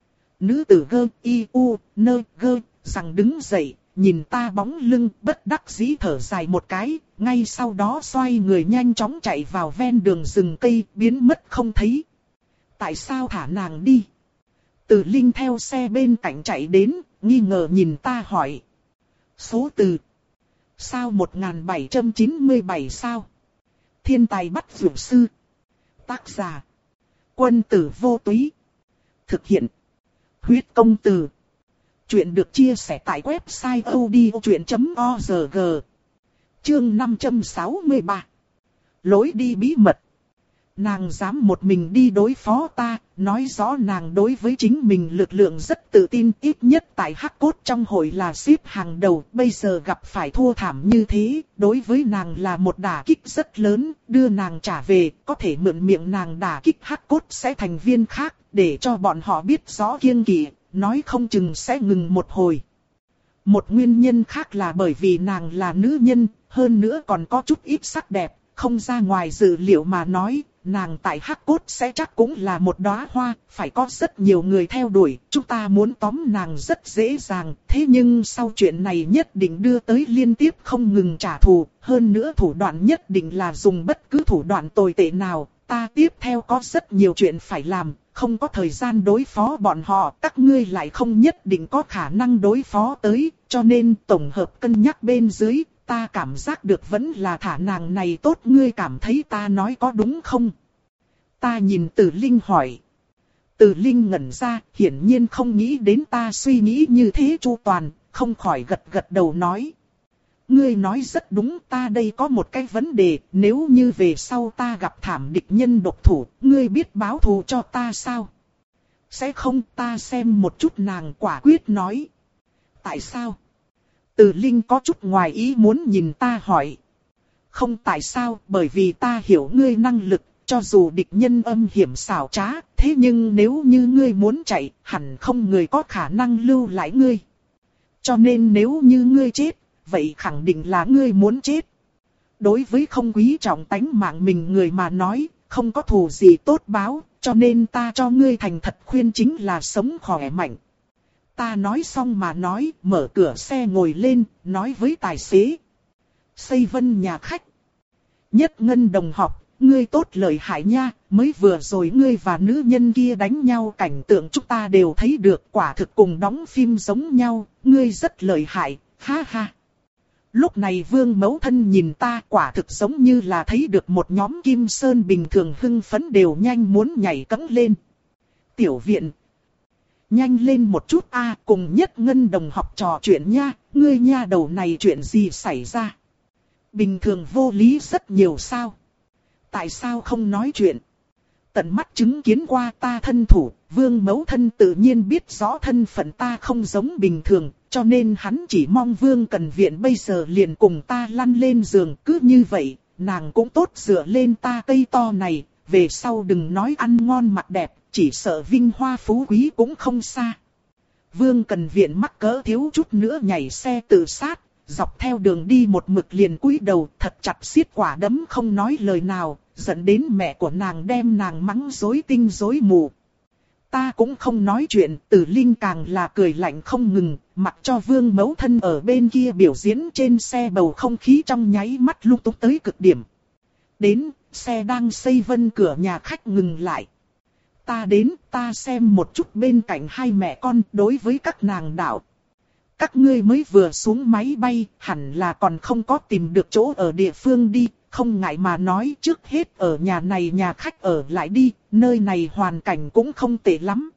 Nữ tử gơ, y, u, nơ, gơ, rằng đứng dậy, nhìn ta bóng lưng, bất đắc dĩ thở dài một cái, ngay sau đó xoay người nhanh chóng chạy vào ven đường rừng cây, biến mất không thấy. Tại sao thả nàng đi? Từ Linh theo xe bên cạnh chạy đến, nghi ngờ nhìn ta hỏi. Số từ. Sao một nghìn bảy trăm chín mươi bảy sao? Thiên tài bắt dược sư. Tác giả. Quân tử vô túy. Thực hiện. Huyết công từ. Chuyện được chia sẻ tại website odchuyện chấm org. Chương năm trăm sáu mươi ba. Lối đi bí mật. Nàng dám một mình đi đối phó ta, nói rõ nàng đối với chính mình lực lượng rất tự tin, ít nhất tại Hắc Cốt trong hội là xếp hàng đầu, bây giờ gặp phải thua thảm như thế, đối với nàng là một đả kích rất lớn, đưa nàng trả về, có thể mượn miệng nàng đả kích Hắc Cốt sẽ thành viên khác, để cho bọn họ biết rõ kiêng kỵ, nói không chừng sẽ ngừng một hồi. Một nguyên nhân khác là bởi vì nàng là nữ nhân, hơn nữa còn có chút ít sắc đẹp, không ra ngoài dự liệu mà nói. Nàng tại Hắc Cốt sẽ chắc cũng là một đóa hoa, phải có rất nhiều người theo đuổi, chúng ta muốn tóm nàng rất dễ dàng, thế nhưng sau chuyện này nhất định đưa tới liên tiếp không ngừng trả thù, hơn nữa thủ đoạn nhất định là dùng bất cứ thủ đoạn tồi tệ nào, ta tiếp theo có rất nhiều chuyện phải làm, không có thời gian đối phó bọn họ, các ngươi lại không nhất định có khả năng đối phó tới, cho nên tổng hợp cân nhắc bên dưới. Ta cảm giác được vẫn là thả nàng này tốt, ngươi cảm thấy ta nói có đúng không? Ta nhìn Từ Linh hỏi. Từ Linh ngẩn ra, hiển nhiên không nghĩ đến ta suy nghĩ như thế chu toàn, không khỏi gật gật đầu nói. Ngươi nói rất đúng, ta đây có một cái vấn đề, nếu như về sau ta gặp thảm địch nhân độc thủ, ngươi biết báo thù cho ta sao? Sẽ không, ta xem một chút, nàng quả quyết nói. Tại sao? Từ Linh có chút ngoài ý muốn nhìn ta hỏi. Không tại sao, bởi vì ta hiểu ngươi năng lực, cho dù địch nhân âm hiểm xảo trá, thế nhưng nếu như ngươi muốn chạy, hẳn không người có khả năng lưu lại ngươi. Cho nên nếu như ngươi chết, vậy khẳng định là ngươi muốn chết. Đối với không quý trọng tánh mạng mình người mà nói, không có thù gì tốt báo, cho nên ta cho ngươi thành thật khuyên chính là sống khỏe mạnh. Ta nói xong mà nói, mở cửa xe ngồi lên, nói với tài xế. Xây Vân nhà khách. Nhất Ngân đồng học, ngươi tốt lợi hại nha, mới vừa rồi ngươi và nữ nhân kia đánh nhau cảnh tượng chúng ta đều thấy được, quả thực cùng đóng phim giống nhau, ngươi rất lợi hại, ha ha. Lúc này Vương mẫu thân nhìn ta quả thực giống như là thấy được một nhóm Kim Sơn bình thường, hưng phấn đều nhanh muốn nhảy cẫng lên. Tiểu viện. Nhanh lên một chút a, cùng Nhất Ngân đồng học trò chuyện nha, ngươi nha đầu này chuyện gì xảy ra? Bình thường vô lý rất nhiều sao? Tại sao không nói chuyện? Tận mắt chứng kiến qua ta thân thủ, Vương mẫu thân tự nhiên biết rõ thân phận ta không giống bình thường, cho nên hắn chỉ mong Vương Cần Viện bây giờ liền cùng ta lăn lên giường, cứ như vậy, nàng cũng tốt dựa lên ta cây to này, về sau đừng nói ăn ngon mặc đẹp, chỉ sợ vinh hoa phú quý cũng không xa. Vương Cần Viện mắc cỡ thiếu chút nữa nhảy xe tự sát, dọc theo đường đi một mực liền cúi đầu thật chặt siết quả đấm không nói lời nào, dẫn đến mẹ của nàng đem nàng mắng rối tinh rối mù. Ta cũng không nói chuyện, Tử Linh càng là cười lạnh không ngừng, mặc cho Vương mẫu thân ở bên kia biểu diễn trên xe, bầu không khí trong nháy mắt lung túng tới cực điểm. Đến, xe đang xây Vân cửa nhà khách ngừng lại. Ta đến, ta xem một chút bên cạnh hai mẹ con đối với các nàng đạo. Các ngươi mới vừa xuống máy bay, hẳn là còn không có tìm được chỗ ở địa phương đi, không ngại mà nói trước hết ở nhà này nhà khách ở lại đi, nơi này hoàn cảnh cũng không tệ lắm.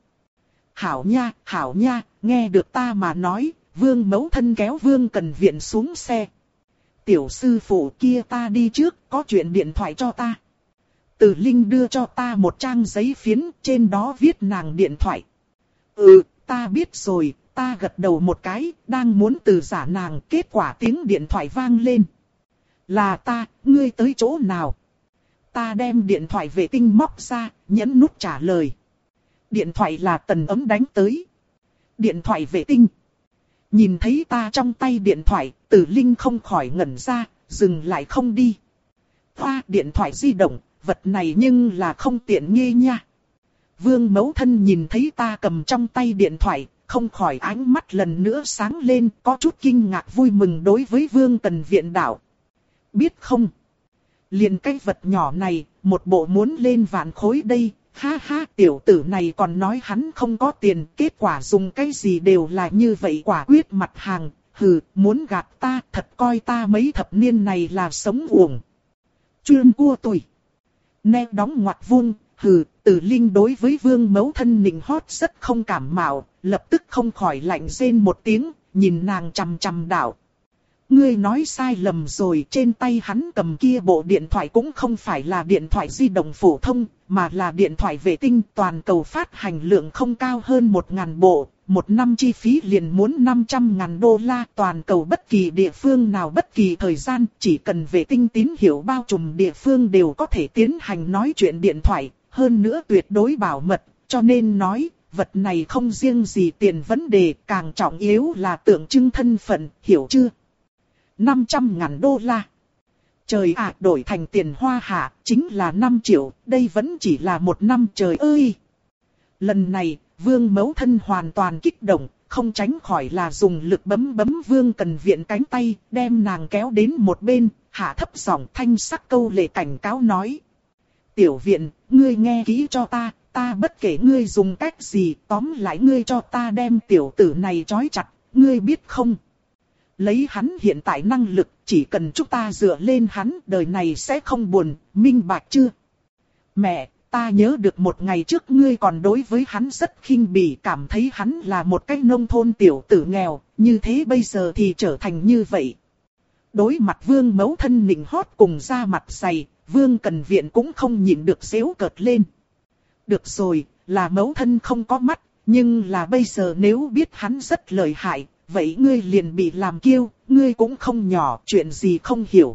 Hảo nha, hảo nha, nghe được ta mà nói, Vương mẫu thân kéo Vương Cần Viện xuống xe. Tiểu sư phụ kia ta đi trước, có chuyện điện thoại cho ta. Từ Linh đưa cho ta một trang giấy phiến, trên đó viết nàng điện thoại. Ừ, ta biết rồi, ta gật đầu một cái, đang muốn từ giả nàng, kết quả tiếng điện thoại vang lên. Là ta, ngươi tới chỗ nào? Ta đem điện thoại vệ tinh móc ra, nhấn nút trả lời. Điện thoại là Tần Ấm đánh tới. Điện thoại vệ tinh. Nhìn thấy ta trong tay điện thoại, Tử Linh không khỏi ngẩn ra, dừng lại không đi. Hoa, điện thoại di động, vật này nhưng là không tiện nghi nha. Vương mẫu thân nhìn thấy ta cầm trong tay điện thoại, không khỏi ánh mắt lần nữa sáng lên, có chút kinh ngạc vui mừng đối với Vương Cần Viện đạo. Biết không? Liền cái vật nhỏ này, một bộ muốn lên vạn khối đây, ha ha, tiểu tử này còn nói hắn không có tiền, kết quả dùng cái gì đều là như vậy, quả quyết mặt hàng, hừ, muốn gạt ta, thật coi ta mấy thập niên này là sống uổng. Chuyên cua tùy. Nè đóng ngoặc vuông, hừ, Tử Linh đối với Vương mẫu thân nịnh hót rất không cảm mạo, lập tức không khỏi lạnh rên một tiếng, nhìn nàng chằm chằm đạo. Ngươi nói sai lầm rồi, trên tay hắn cầm kia bộ điện thoại cũng không phải là điện thoại di động phổ thông, mà là điện thoại vệ tinh, toàn cầu phát hành lượng không cao hơn một ngàn bộ, một năm chi phí liền muốn năm trăm ngàn đô la, toàn cầu bất kỳ địa phương nào bất kỳ thời gian, chỉ cần vệ tinh tín hiệu bao trùm địa phương đều có thể tiến hành nói chuyện điện thoại, hơn nữa tuyệt đối bảo mật, cho nên nói, vật này không riêng gì tiền vấn đề, càng trọng yếu là tượng trưng thân phận, hiểu chưa? năm trăm ngàn đô la. Trời ạ, đổi thành tiền hoa hạ, chính là năm triệu, đây vẫn chỉ là một năm, trời ơi. Lần này, Vương mẫu thân hoàn toàn kích động, không tránh khỏi là dùng lực bấm bấm Vương Cần Viện cánh tay, đem nàng kéo đến một bên, hạ thấp giọng thanh sắc câu lệ cảnh cáo nói. Tiểu Viện, ngươi nghe kỹ cho ta, ta bất kể ngươi dùng cách gì, tóm lại ngươi cho ta đem tiểu tử này trói chặt, ngươi biết không? Lấy hắn hiện tại năng lực, chỉ cần chúng ta dựa lên hắn, đời này sẽ không buồn, minh bạch chưa? Mẹ, ta nhớ được một ngày trước ngươi còn đối với hắn rất khinh bỉ, cảm thấy hắn là một cái nông thôn tiểu tử nghèo, như thế bây giờ thì trở thành như vậy. Đối mặt Vương mẫu thân nịnh hót cùng ra mặt dày, Vương Cần Viện cũng không nhịn được giễu cợt lên. Được rồi, là mẫu thân không có mắt, nhưng là bây giờ nếu biết hắn rất lợi hại, vậy ngươi liền bị làm kiêu, ngươi cũng không nhỏ, chuyện gì không hiểu.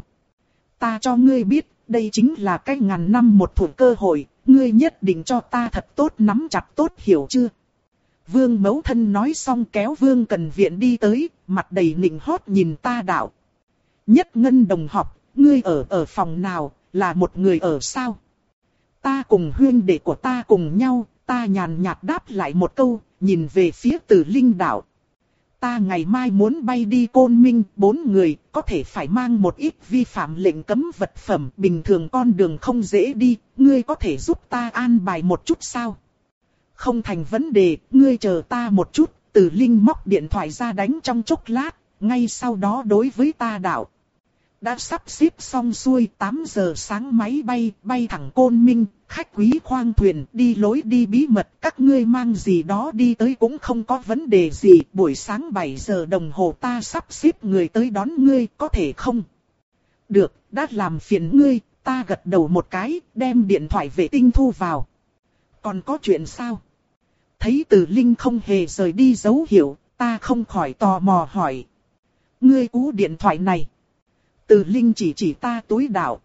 Ta cho ngươi biết, đây chính là cái ngàn năm một thủa cơ hội, ngươi nhất định cho ta thật tốt nắm chặt tốt, hiểu chưa? Vương mẫu thân nói xong kéo Vương Cần Viện đi tới, mặt đầy nịnh hót nhìn ta đạo. Nhất Ngân đồng học, ngươi ở ở phòng nào, là một người ở sao? Ta cùng huynh đệ của ta cùng nhau, Ta nhàn nhạt đáp lại một câu, nhìn về phía Từ Linh đạo. Ta ngày mai muốn bay đi Côn Minh, bốn người, có thể phải mang một ít vi phạm lệnh cấm vật phẩm, bình thường con đường không dễ đi, ngươi có thể giúp ta an bài một chút sao? Không thành vấn đề, ngươi chờ ta một chút. Từ Linh móc điện thoại ra đánh trong chốc lát, ngay sau đó đối với ta đạo. Đã sắp xếp xong xuôi, tám giờ sáng máy bay, bay thẳng Côn Minh, khách quý khoang thuyền, đi lối đi bí mật, các ngươi mang gì đó đi tới cũng không có vấn đề gì, buổi sáng bảy giờ đồng hồ ta sắp xếp người tới đón ngươi, có thể không? Được, đã làm phiền ngươi, ta gật đầu một cái, đem điện thoại vệ tinh thu vào. Còn có chuyện sao? Thấy Từ Linh không hề rời đi dấu hiệu, ta không khỏi tò mò hỏi. Ngươi cú điện thoại này. Từ Linh chỉ chỉ ta túi đạo.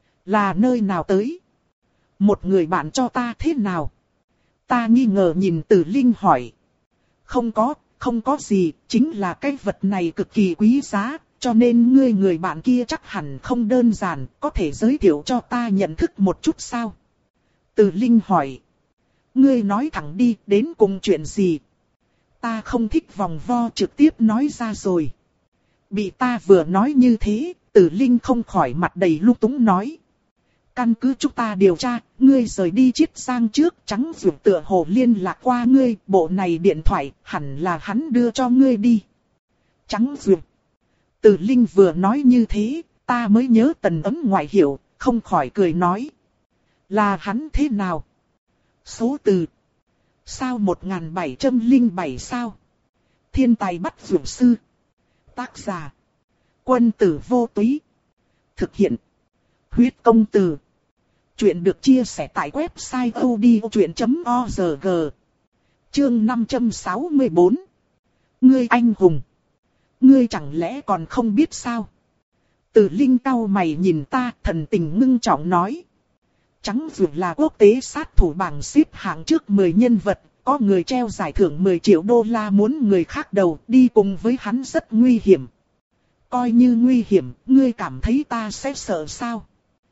Là nơi nào tới? Một người bạn cho ta thế nào? Ta nghi ngờ nhìn Từ Linh hỏi. Không có, không có gì, chính là cái vật này cực kỳ quý giá, cho nên ngươi người bạn kia chắc hẳn không đơn giản, có thể giới thiệu cho ta nhận thức một chút sao? Từ Linh hỏi. Ngươi nói thẳng đi, đến cùng chuyện gì? Ta không thích vòng vo, trực tiếp nói ra rồi. Bị ta vừa nói như thế, Từ Linh không khỏi mặt đầy lung túng nói. Căn cứ chúng ta điều tra, ngươi rời đi Chiết Giang trước, Trắng Dược tựa hồ liên lạc qua ngươi, bộ này điện thoại hẳn là hắn đưa cho ngươi đi. Trắng Dược. Từ Linh vừa nói như thế, ta mới nhớ Tần Ấm ngoại hiệu, không khỏi cười nói. Là hắn thế nào? Số từ. Sao một nghìn bảy trăm lẻ bảy sao? Thiên tài bắt dược sư. Tác giả. Quân tử vô túy. Thực hiện. Huyết công từ. Chuyện được chia sẻ tại website odchuyện chấm org. Chương năm trăm sáu mươi tư. Ngươi anh hùng. Ngươi chẳng lẽ còn không biết sao? Từ Linh cau mày nhìn ta, thần tình ngưng trọng nói. Trắng Dược là quốc tế sát thủ bảng xếp hạng trước mười nhân vật, có người treo giải thưởng mười triệu đô la muốn người khác đầu, đi cùng với hắn rất nguy hiểm. Coi như nguy hiểm, ngươi cảm thấy ta sẽ sợ sao?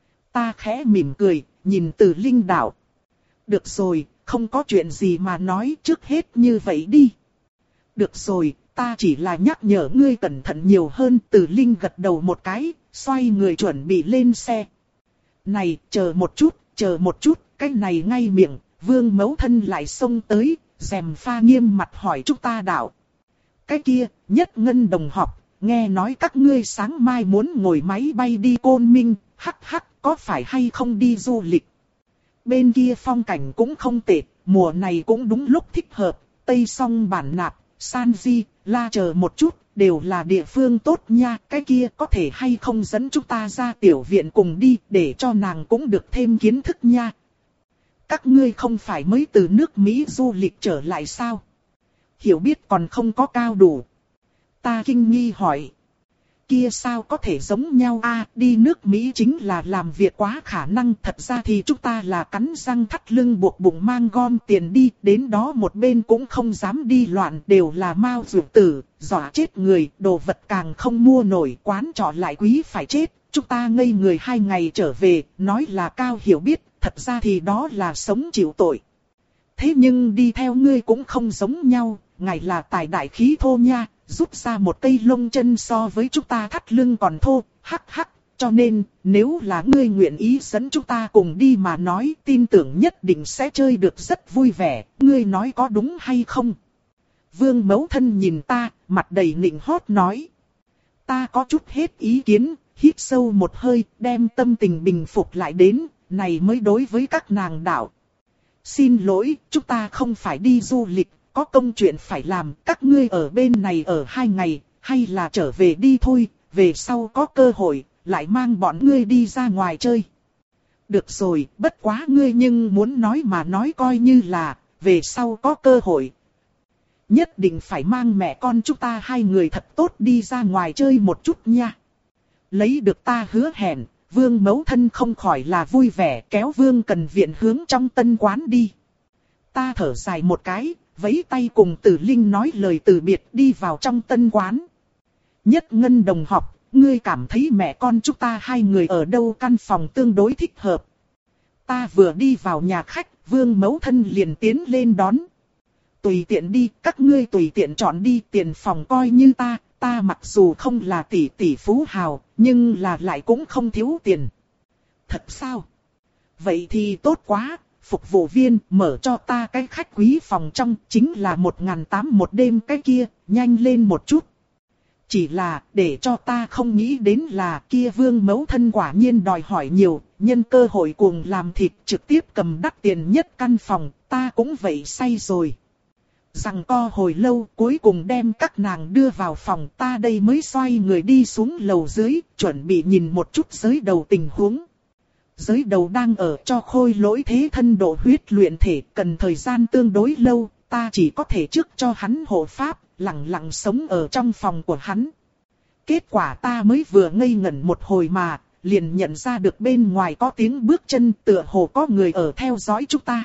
Ta khẽ mỉm cười, nhìn Từ Linh đạo. Được rồi, không có chuyện gì mà nói, trước hết như vậy đi. Được rồi, ta chỉ là nhắc nhở ngươi cẩn thận nhiều hơn. Từ Linh gật đầu một cái, xoay người chuẩn bị lên xe. Này, chờ một chút, chờ một chút, cái này ngay miệng, Vương Mẫu Thân lại xông tới, rèm pha nghiêm mặt hỏi chúng ta đạo. Cái kia, Nhất Ngân đồng học, nghe nói các ngươi sáng mai muốn ngồi máy bay đi Côn Minh, hắc hắc, có phải hay không đi du lịch? Bên kia phong cảnh cũng không tệ, mùa này cũng đúng lúc thích hợp, Tây Song Bản Nạp, San Di, La chờ một chút, đều là địa phương tốt nha, cái kia có thể hay không dẫn chúng ta ra tiểu viện cùng đi, để cho nàng cũng được thêm kiến thức nha. Các ngươi không phải mới từ nước Mỹ du lịch trở lại sao? Hiểu biết còn không có cao đủ. Ta kinh nghi hỏi. Kia sao có thể giống nhau a? Đi nước Mỹ chính là làm việc quá khả năng. Thật ra thì chúng ta là cắn răng thắt lưng buộc bụng mang gom tiền đi. Đến đó một bên cũng không dám đi loạn. Đều là mao dược tử, dọa chết người. Đồ vật càng không mua nổi, quán trọ lại quý phải chết. Chúng ta ngây người hai ngày trở về, nói là cao hiểu biết. Thật ra thì đó là sống chịu tội. Thế nhưng đi theo ngươi cũng không giống nhau. Ngài là tài đại khí thô nha. Rút ra một cây lông chân so với chúng ta thắt lưng còn thô, hắc hắc, cho nên, nếu là ngươi nguyện ý dẫn chúng ta cùng đi mà nói, tin tưởng nhất định sẽ chơi được rất vui vẻ, ngươi nói có đúng hay không? Vương Mẫu Thân nhìn ta, mặt đầy nịnh hót nói. Ta có chút hết ý kiến, hít sâu một hơi, đem tâm tình bình phục lại đến, này mới đối với các nàng đạo. Xin lỗi, chúng ta không phải đi du lịch. Có công chuyện phải làm, các ngươi ở bên này ở hai ngày, hay là trở về đi thôi, về sau có cơ hội, lại mang bọn ngươi đi ra ngoài chơi. Được rồi, bất quá ngươi nhưng muốn nói mà nói coi như là, về sau có cơ hội. Nhất định phải mang mẹ con chúng ta hai người thật tốt đi ra ngoài chơi một chút nha. Lấy được ta hứa hẹn, Vương Mẫu Thân không khỏi là vui vẻ kéo Vương Cần Viện hướng trong tân quán đi. Ta thở dài một cái. Vẫy tay cùng Từ Linh nói lời từ biệt đi vào trong tân quán. Nhất Ngân đồng học, ngươi cảm thấy mẹ con chúng ta hai người ở đâu căn phòng tương đối thích hợp. Ta vừa đi vào nhà khách, Vương mẫu thân liền tiến lên đón. Tùy tiện đi, các ngươi tùy tiện chọn đi, tiền phòng coi như ta, ta mặc dù không là tỷ tỷ phú hào, nhưng là lại cũng không thiếu tiền. Thật sao? Vậy thì tốt quá, phục vụ viên mở cho ta cái khách quý phòng trong, chính là một ngàn tám một đêm cái kia, nhanh lên một chút. Chỉ là để cho ta không nghĩ đến là kia vương mẫu thân quả nhiên đòi hỏi nhiều, nhân cơ hội cuồng làm thịt trực tiếp cầm đắt tiền nhất căn phòng, ta cũng vậy say rồi. Rằng co hồi lâu cuối cùng đem các nàng đưa vào phòng, ta đây mới xoay người đi xuống lầu dưới, chuẩn bị nhìn một chút giới đầu tình huống. Giới đầu đang ở cho khôi lỗi thế thân độ huyết luyện thể, cần thời gian tương đối lâu, ta chỉ có thể trước cho hắn hộ pháp, lặng lặng sống ở trong phòng của hắn. Kết quả ta mới vừa ngây ngẩn một hồi mà, liền nhận ra được bên ngoài có tiếng bước chân, tựa hồ có người ở theo dõi chúng ta.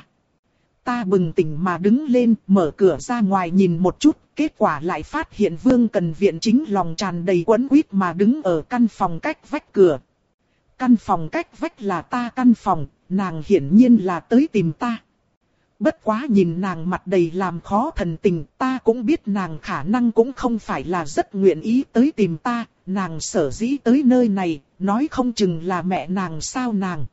Ta bừng tỉnh mà đứng lên, mở cửa ra ngoài nhìn một chút, kết quả lại phát hiện Vương Cần Viện chính lòng tràn đầy quấn quýt mà đứng ở căn phòng cách vách cửa. Căn phòng cách vách là ta căn phòng, nàng hiển nhiên là tới tìm ta. Bất quá nhìn nàng mặt đầy làm khó thần tình, ta cũng biết nàng khả năng cũng không phải là rất nguyện ý tới tìm ta, nàng sở dĩ tới nơi này, nói không chừng là mẹ nàng sao nàng.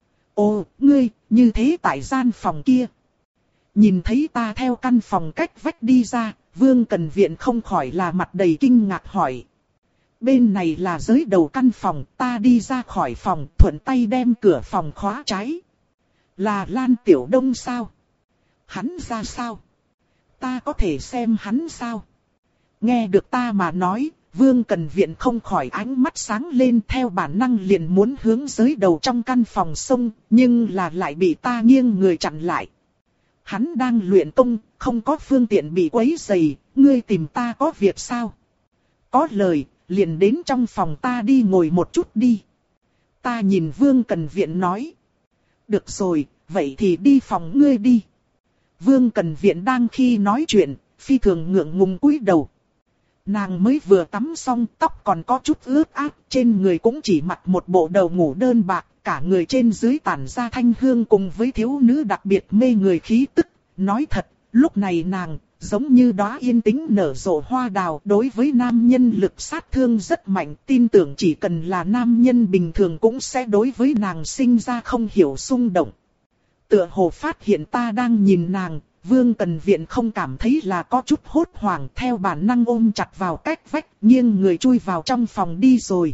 Ồ, ngươi, như thế tại gian phòng kia. Nhìn thấy ta theo căn phòng cách vách đi ra, Vương Cần Viện không khỏi là mặt đầy kinh ngạc hỏi. Bên này là giới đầu căn phòng, ta đi ra khỏi phòng, thuận tay đem cửa phòng khóa trái. Là Lan Tiểu Đông sao? Hắn ra sao? Ta có thể xem hắn sao? Nghe được ta mà nói, Vương Cần Viện không khỏi ánh mắt sáng lên, theo bản năng liền muốn hướng giới đầu trong căn phòng xông, nhưng là lại bị ta nghiêng người chặn lại. Hắn đang luyện công, không có phương tiện bị quấy rầy, ngươi tìm ta có việc sao? Có lời, liền đến trong phòng ta đi ngồi một chút đi. Ta nhìn Vương Cần Viện nói. Được rồi, vậy thì đi phòng ngươi đi. Vương Cần Viện đang khi nói chuyện, phi thường ngượng ngùng cúi đầu. Nàng mới vừa tắm xong, tóc còn có chút ướt át, trên người cũng chỉ mặc một bộ đầu ngủ đơn bạc, cả người trên dưới tản ra thanh hương cùng với thiếu nữ đặc biệt mê người khí tức. Nói thật, lúc này nàng, giống như đóa yên tĩnh nở rộ hoa đào, đối với nam nhân lực sát thương rất mạnh, tin tưởng chỉ cần là nam nhân bình thường cũng sẽ đối với nàng sinh ra không hiểu xung động. Tựa hồ phát hiện ta đang nhìn nàng, Vương Cần Viện không cảm thấy là có chút hốt hoảng, theo bản năng ôm chặt vào cách vách, nghiêng người chui vào trong phòng đi rồi.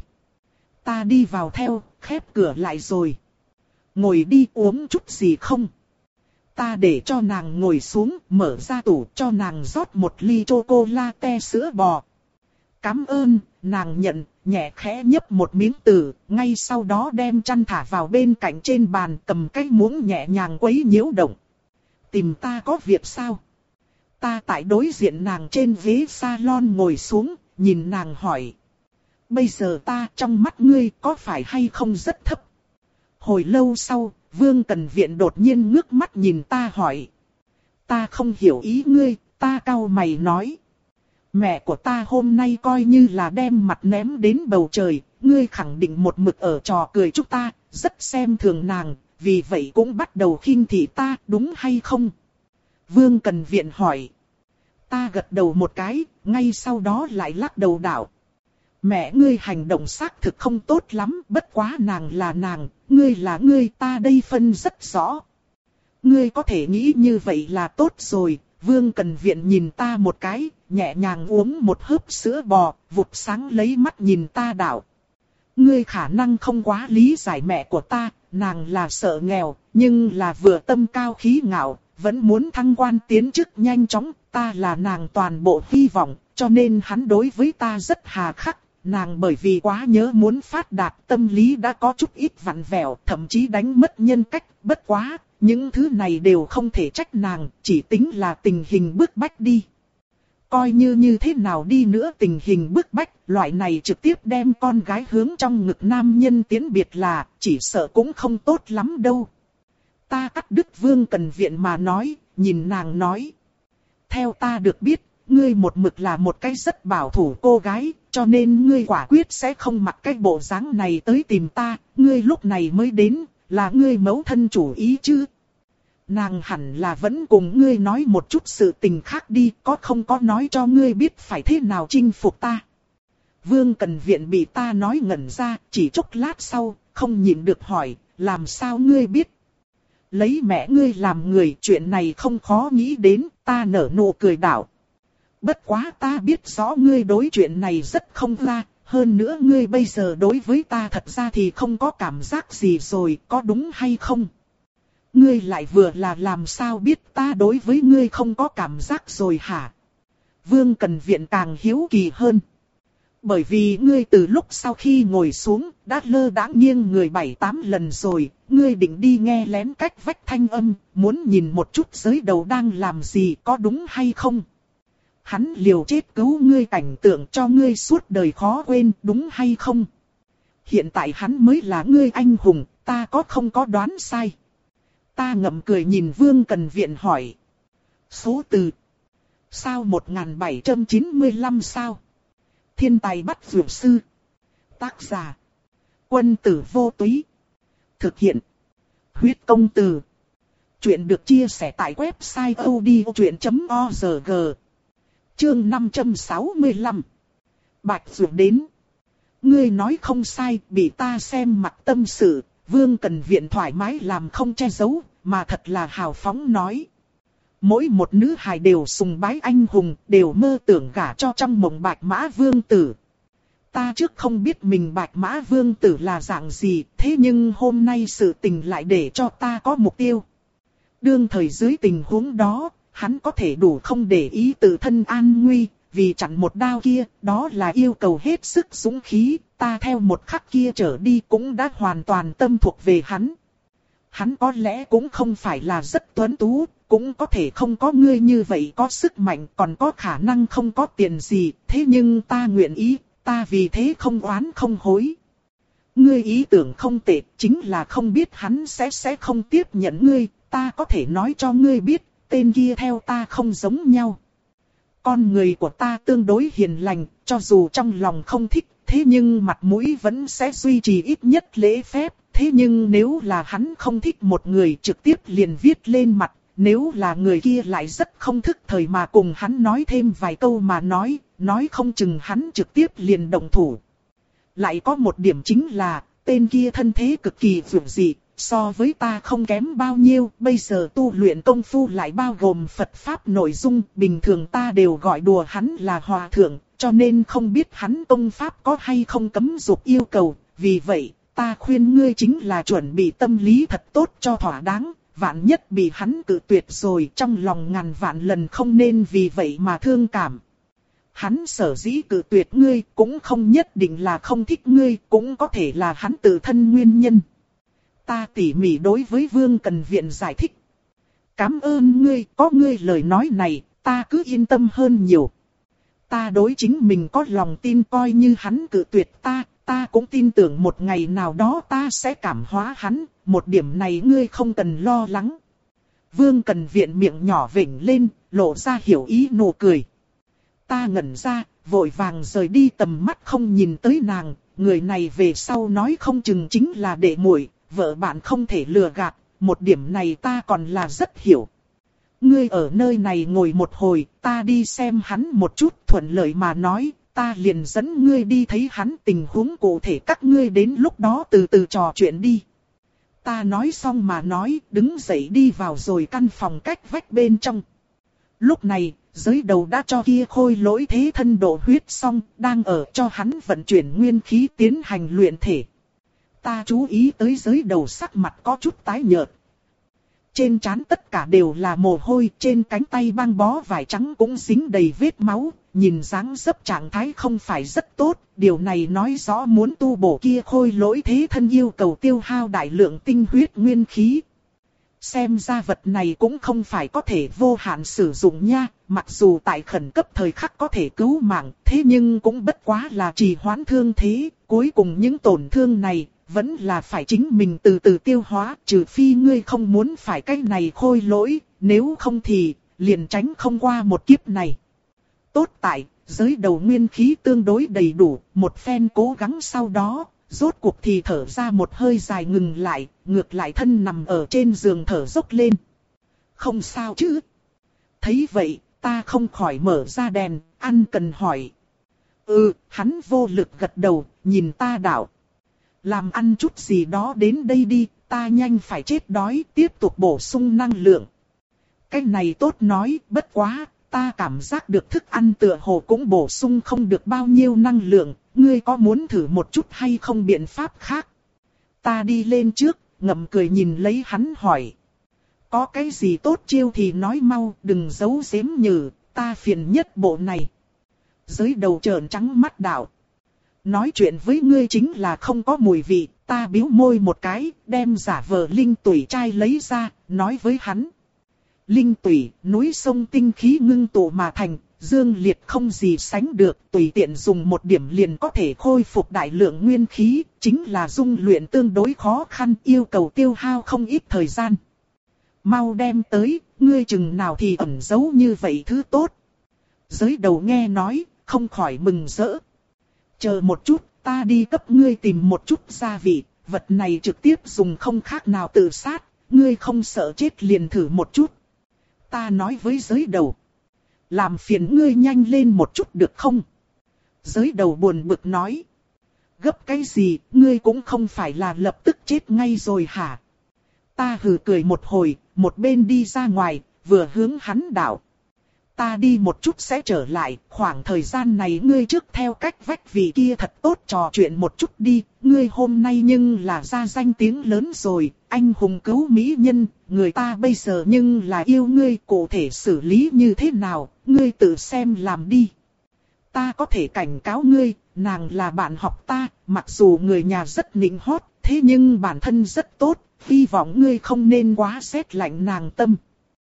Ta đi vào theo, khép cửa lại rồi. Ngồi đi, uống chút gì không? Ta để cho nàng ngồi xuống, mở ra tủ cho nàng rót một ly chocolate sữa bò. Cảm ơn, nàng nhận, nhẹ khẽ nhấp một miếng từ, ngay sau đó đem chăn thả vào bên cạnh trên bàn, cầm cái muỗng nhẹ nhàng quấy nhiễu động. Tìm ta có việc sao? Ta tại đối diện nàng trên ghế salon ngồi xuống, nhìn nàng hỏi. Bây giờ ta trong mắt ngươi có phải hay không rất thấp? Hồi lâu sau, Vương Cần Viện đột nhiên ngước mắt nhìn ta hỏi. Ta không hiểu ý ngươi, ta cau mày nói. Mẹ của ta hôm nay coi như là đem mặt ném đến bầu trời, ngươi khẳng định một mực ở trò cười chúng ta, rất xem thường nàng, vì vậy cũng bắt đầu khinh thị ta, đúng hay không? Vương Cần Viện hỏi. Ta gật đầu một cái, ngay sau đó lại lắc đầu đảo. Mẹ ngươi hành động xác thực không tốt lắm, bất quá nàng là nàng, ngươi là ngươi, ta đây phân rất rõ. Ngươi có thể nghĩ như vậy là tốt rồi. Vương Cần Viện nhìn ta một cái, nhẹ nhàng uống một hớp sữa bò, vụt sáng lấy mắt nhìn ta đảo. Ngươi khả năng không quá lý giải mẹ của ta, nàng là sợ nghèo, nhưng là vừa tâm cao khí ngạo, vẫn muốn thăng quan tiến chức nhanh chóng, ta là nàng toàn bộ hy vọng, cho nên hắn đối với ta rất hà khắc. Nàng bởi vì quá nhớ muốn phát đạt, tâm lý đã có chút ít vặn vẹo, thậm chí đánh mất nhân cách, bất quá, những thứ này đều không thể trách nàng, chỉ tính là tình hình bức bách đi. Coi như như thế nào đi nữa tình hình bức bách, loại này trực tiếp đem con gái hướng trong ngực nam nhân tiến biệt là, chỉ sợ cũng không tốt lắm đâu. Ta cắt đứt Vương Cần Viện mà nói, nhìn nàng nói. Theo ta được biết, ngươi một mực là một cái rất bảo thủ cô gái, cho nên ngươi quả quyết sẽ không mặc cái bộ dáng này tới tìm ta, ngươi lúc này mới đến, là ngươi mẫu thân chủ ý chứ. nàng hẳn là vẫn cùng ngươi nói một chút sự tình khác đi, có không có nói cho ngươi biết phải thế nào chinh phục ta. Vương Cần Viện bị ta nói ngẩn ra, chỉ chốc lát sau, không nhịn được hỏi, làm sao ngươi biết? Lấy mẹ ngươi làm người, chuyện này không khó nghĩ đến, ta nở nụ cười đảo. Bất quá ta biết rõ ngươi đối chuyện này rất không ra, hơn nữa ngươi bây giờ đối với ta thật ra thì không có cảm giác gì rồi, có đúng hay không? Ngươi lại vừa là làm sao biết ta đối với ngươi không có cảm giác rồi hả? Vương Cần Viện càng hiếu kỳ hơn. Bởi vì ngươi từ lúc sau khi ngồi xuống, đã lơ đãng nghiêng người bảy tám lần rồi, ngươi định đi nghe lén cách vách thanh âm, muốn nhìn một chút giới đầu đang làm gì, có đúng hay không? Hắn liều chết cứu ngươi cảnh tượng cho ngươi suốt đời khó quên, đúng hay không? Hiện tại hắn mới là ngươi anh hùng, ta có không có đoán sai? Ta ngậm cười nhìn Vương Cần Viện hỏi. Số từ. Sao một nghìn bảy trăm chín mươi lăm sao? Thiên tài bắt dược sư. Tác giả. Quân tử vô túy. Thực hiện. Huyết công từ. Chuyện được chia sẻ tại website odchuyện chấm org. Chương năm trăm sáu mươi lăm. Bạch dược đến. Ngươi nói không sai, bị ta xem mặt tâm sự. Vương Cần Viện thoải mái làm không che giấu, mà thật là hào phóng nói. Mỗi một nữ hài đều sùng bái anh hùng, đều mơ tưởng gả cho trong mộng Bạch Mã Vương Tử. Ta trước không biết mình Bạch Mã Vương Tử là dạng gì, thế nhưng hôm nay sự tình lại để cho ta có mục tiêu. Đương thời dưới tình huống đó, hắn có thể đủ không để ý tự thân an nguy, vì chặn một đao kia, đó là yêu cầu hết sức dũng khí, ta theo một khắc kia trở đi cũng đã hoàn toàn tâm thuộc về hắn. Hắn có lẽ cũng không phải là rất tuấn tú, cũng có thể không có ngươi như vậy có sức mạnh, còn có khả năng không có tiền gì, thế nhưng ta nguyện ý, ta vì thế không oán không hối. Ngươi ý tưởng không tệ, chính là không biết hắn sẽ sẽ không tiếp nhận ngươi, ta có thể nói cho ngươi biết, tên kia theo ta không giống nhau. Con người của ta tương đối hiền lành, cho dù trong lòng không thích, thế nhưng mặt mũi vẫn sẽ duy trì ít nhất lễ phép. Thế nhưng nếu là hắn không thích một người trực tiếp liền viết lên mặt, nếu là người kia lại rất không thức thời mà cùng hắn nói thêm vài câu mà nói, nói không chừng hắn trực tiếp liền động thủ. Lại có một điểm chính là, tên kia thân thế cực kỳ vượng dị, so với ta không kém bao nhiêu, bây giờ tu luyện công phu lại bao gồm Phật Pháp nội dung, bình thường ta đều gọi đùa hắn là hòa thượng, cho nên không biết hắn công Pháp có hay không cấm dục yêu cầu, vì vậy, ta khuyên ngươi chính là chuẩn bị tâm lý thật tốt cho thỏa đáng, vạn nhất bị hắn cự tuyệt rồi trong lòng ngàn vạn lần không nên vì vậy mà thương cảm. Hắn sở dĩ cự tuyệt ngươi cũng không nhất định là không thích ngươi, cũng có thể là hắn tự thân nguyên nhân. Ta tỉ mỉ đối với Vương Cần Viện giải thích. Cảm ơn ngươi, có ngươi lời nói này, ta cứ yên tâm hơn nhiều. Ta đối chính mình có lòng tin, coi như hắn cự tuyệt ta, ta cũng tin tưởng một ngày nào đó ta sẽ cảm hóa hắn, một điểm này ngươi không cần lo lắng. Vương Cần Viện miệng nhỏ vểnh lên, lộ ra hiểu ý nụ cười. Ta ngẩn ra, vội vàng rời đi tầm mắt không nhìn tới nàng, người này về sau nói không chừng chính là đệ muội, vợ bạn không thể lừa gạt, một điểm này ta còn là rất hiểu. Ngươi ở nơi này ngồi một hồi, ta đi xem hắn một chút, thuận lợi mà nói, ta liền dẫn ngươi đi thấy hắn, tình huống cụ thể các ngươi đến lúc đó từ từ trò chuyện đi. Ta nói xong mà nói, đứng dậy đi vào rồi căn phòng cách vách bên trong. Lúc này, giới đầu đã cho kia khôi lỗi thế thân độ huyết xong, đang ở cho hắn vận chuyển nguyên khí tiến hành luyện thể. Ta chú ý tới giới đầu sắc mặt có chút tái nhợt. Trên trán tất cả đều là mồ hôi, trên cánh tay băng bó vải trắng cũng dính đầy vết máu, nhìn dáng dấp trạng thái không phải rất tốt, điều này nói rõ muốn tu bổ kia khôi lỗi thế thân yêu cầu tiêu hao đại lượng tinh huyết nguyên khí. Xem ra vật này cũng không phải có thể vô hạn sử dụng nha, mặc dù tại khẩn cấp thời khắc có thể cứu mạng, thế nhưng cũng bất quá là trì hoãn thương thế, cuối cùng những tổn thương này vẫn là phải chính mình từ từ tiêu hóa, trừ phi ngươi không muốn phải cái này khôi lỗi, nếu không thì liền tránh không qua một kiếp này. Tốt tại, giới đầu nguyên khí tương đối đầy đủ, một phen cố gắng sau đó, rốt cuộc thì thở ra một hơi dài ngừng lại, ngược lại thân nằm ở trên giường thở dốc lên. Không sao chứ? Thấy vậy, ta không khỏi mở ra đèn, ăn cần hỏi. Ừ, hắn vô lực gật đầu, nhìn ta đạo. Làm ăn chút gì đó đến đây đi, ta nhanh phải chết đói, tiếp tục bổ sung năng lượng. Cái này tốt nói, bất quá, ta cảm giác được thức ăn tựa hồ cũng bổ sung không được bao nhiêu năng lượng, ngươi có muốn thử một chút hay không biện pháp khác? Ta đi lên trước, ngậm cười nhìn lấy hắn hỏi. Có cái gì tốt chiêu thì nói mau, đừng giấu giếm nhừ, ta phiền nhất bộ này. Giới đầu trợn trắng mắt đạo. Nói chuyện với ngươi chính là không có mùi vị, ta bĩu môi một cái, đem giả vờ linh tủy trai lấy ra, nói với hắn. Linh tủy, núi sông tinh khí ngưng tụ mà thành, dương liệt không gì sánh được, tùy tiện dùng một điểm liền có thể khôi phục đại lượng nguyên khí, chính là dung luyện tương đối khó khăn, yêu cầu tiêu hao không ít thời gian. Mau đem tới, ngươi chừng nào thì ẩn giấu như vậy thứ tốt. Giới đầu nghe nói, không khỏi mừng rỡ. Chờ một chút, ta đi cấp ngươi tìm một chút gia vị, vật này trực tiếp dùng không khác nào tự sát, ngươi không sợ chết liền thử một chút. Ta nói với giới đầu. Làm phiền ngươi nhanh lên một chút được không? Giới đầu buồn bực nói. Gấp cái gì, ngươi cũng không phải là lập tức chết ngay rồi hả? Ta hừ cười một hồi, một bên đi ra ngoài, vừa hướng hắn đạo. Ta đi một chút sẽ trở lại, khoảng thời gian này ngươi trước theo cách vách vị kia thật tốt trò chuyện một chút đi, ngươi hôm nay nhưng là ra danh tiếng lớn rồi, anh hùng cứu mỹ nhân, người ta bây giờ nhưng là yêu ngươi, cụ thể xử lý như thế nào, ngươi tự xem làm đi. Ta có thể cảnh cáo ngươi, nàng là bạn học ta, mặc dù người nhà rất nịnh hót, thế nhưng bản thân rất tốt, hy vọng ngươi không nên quá xét lạnh nàng tâm.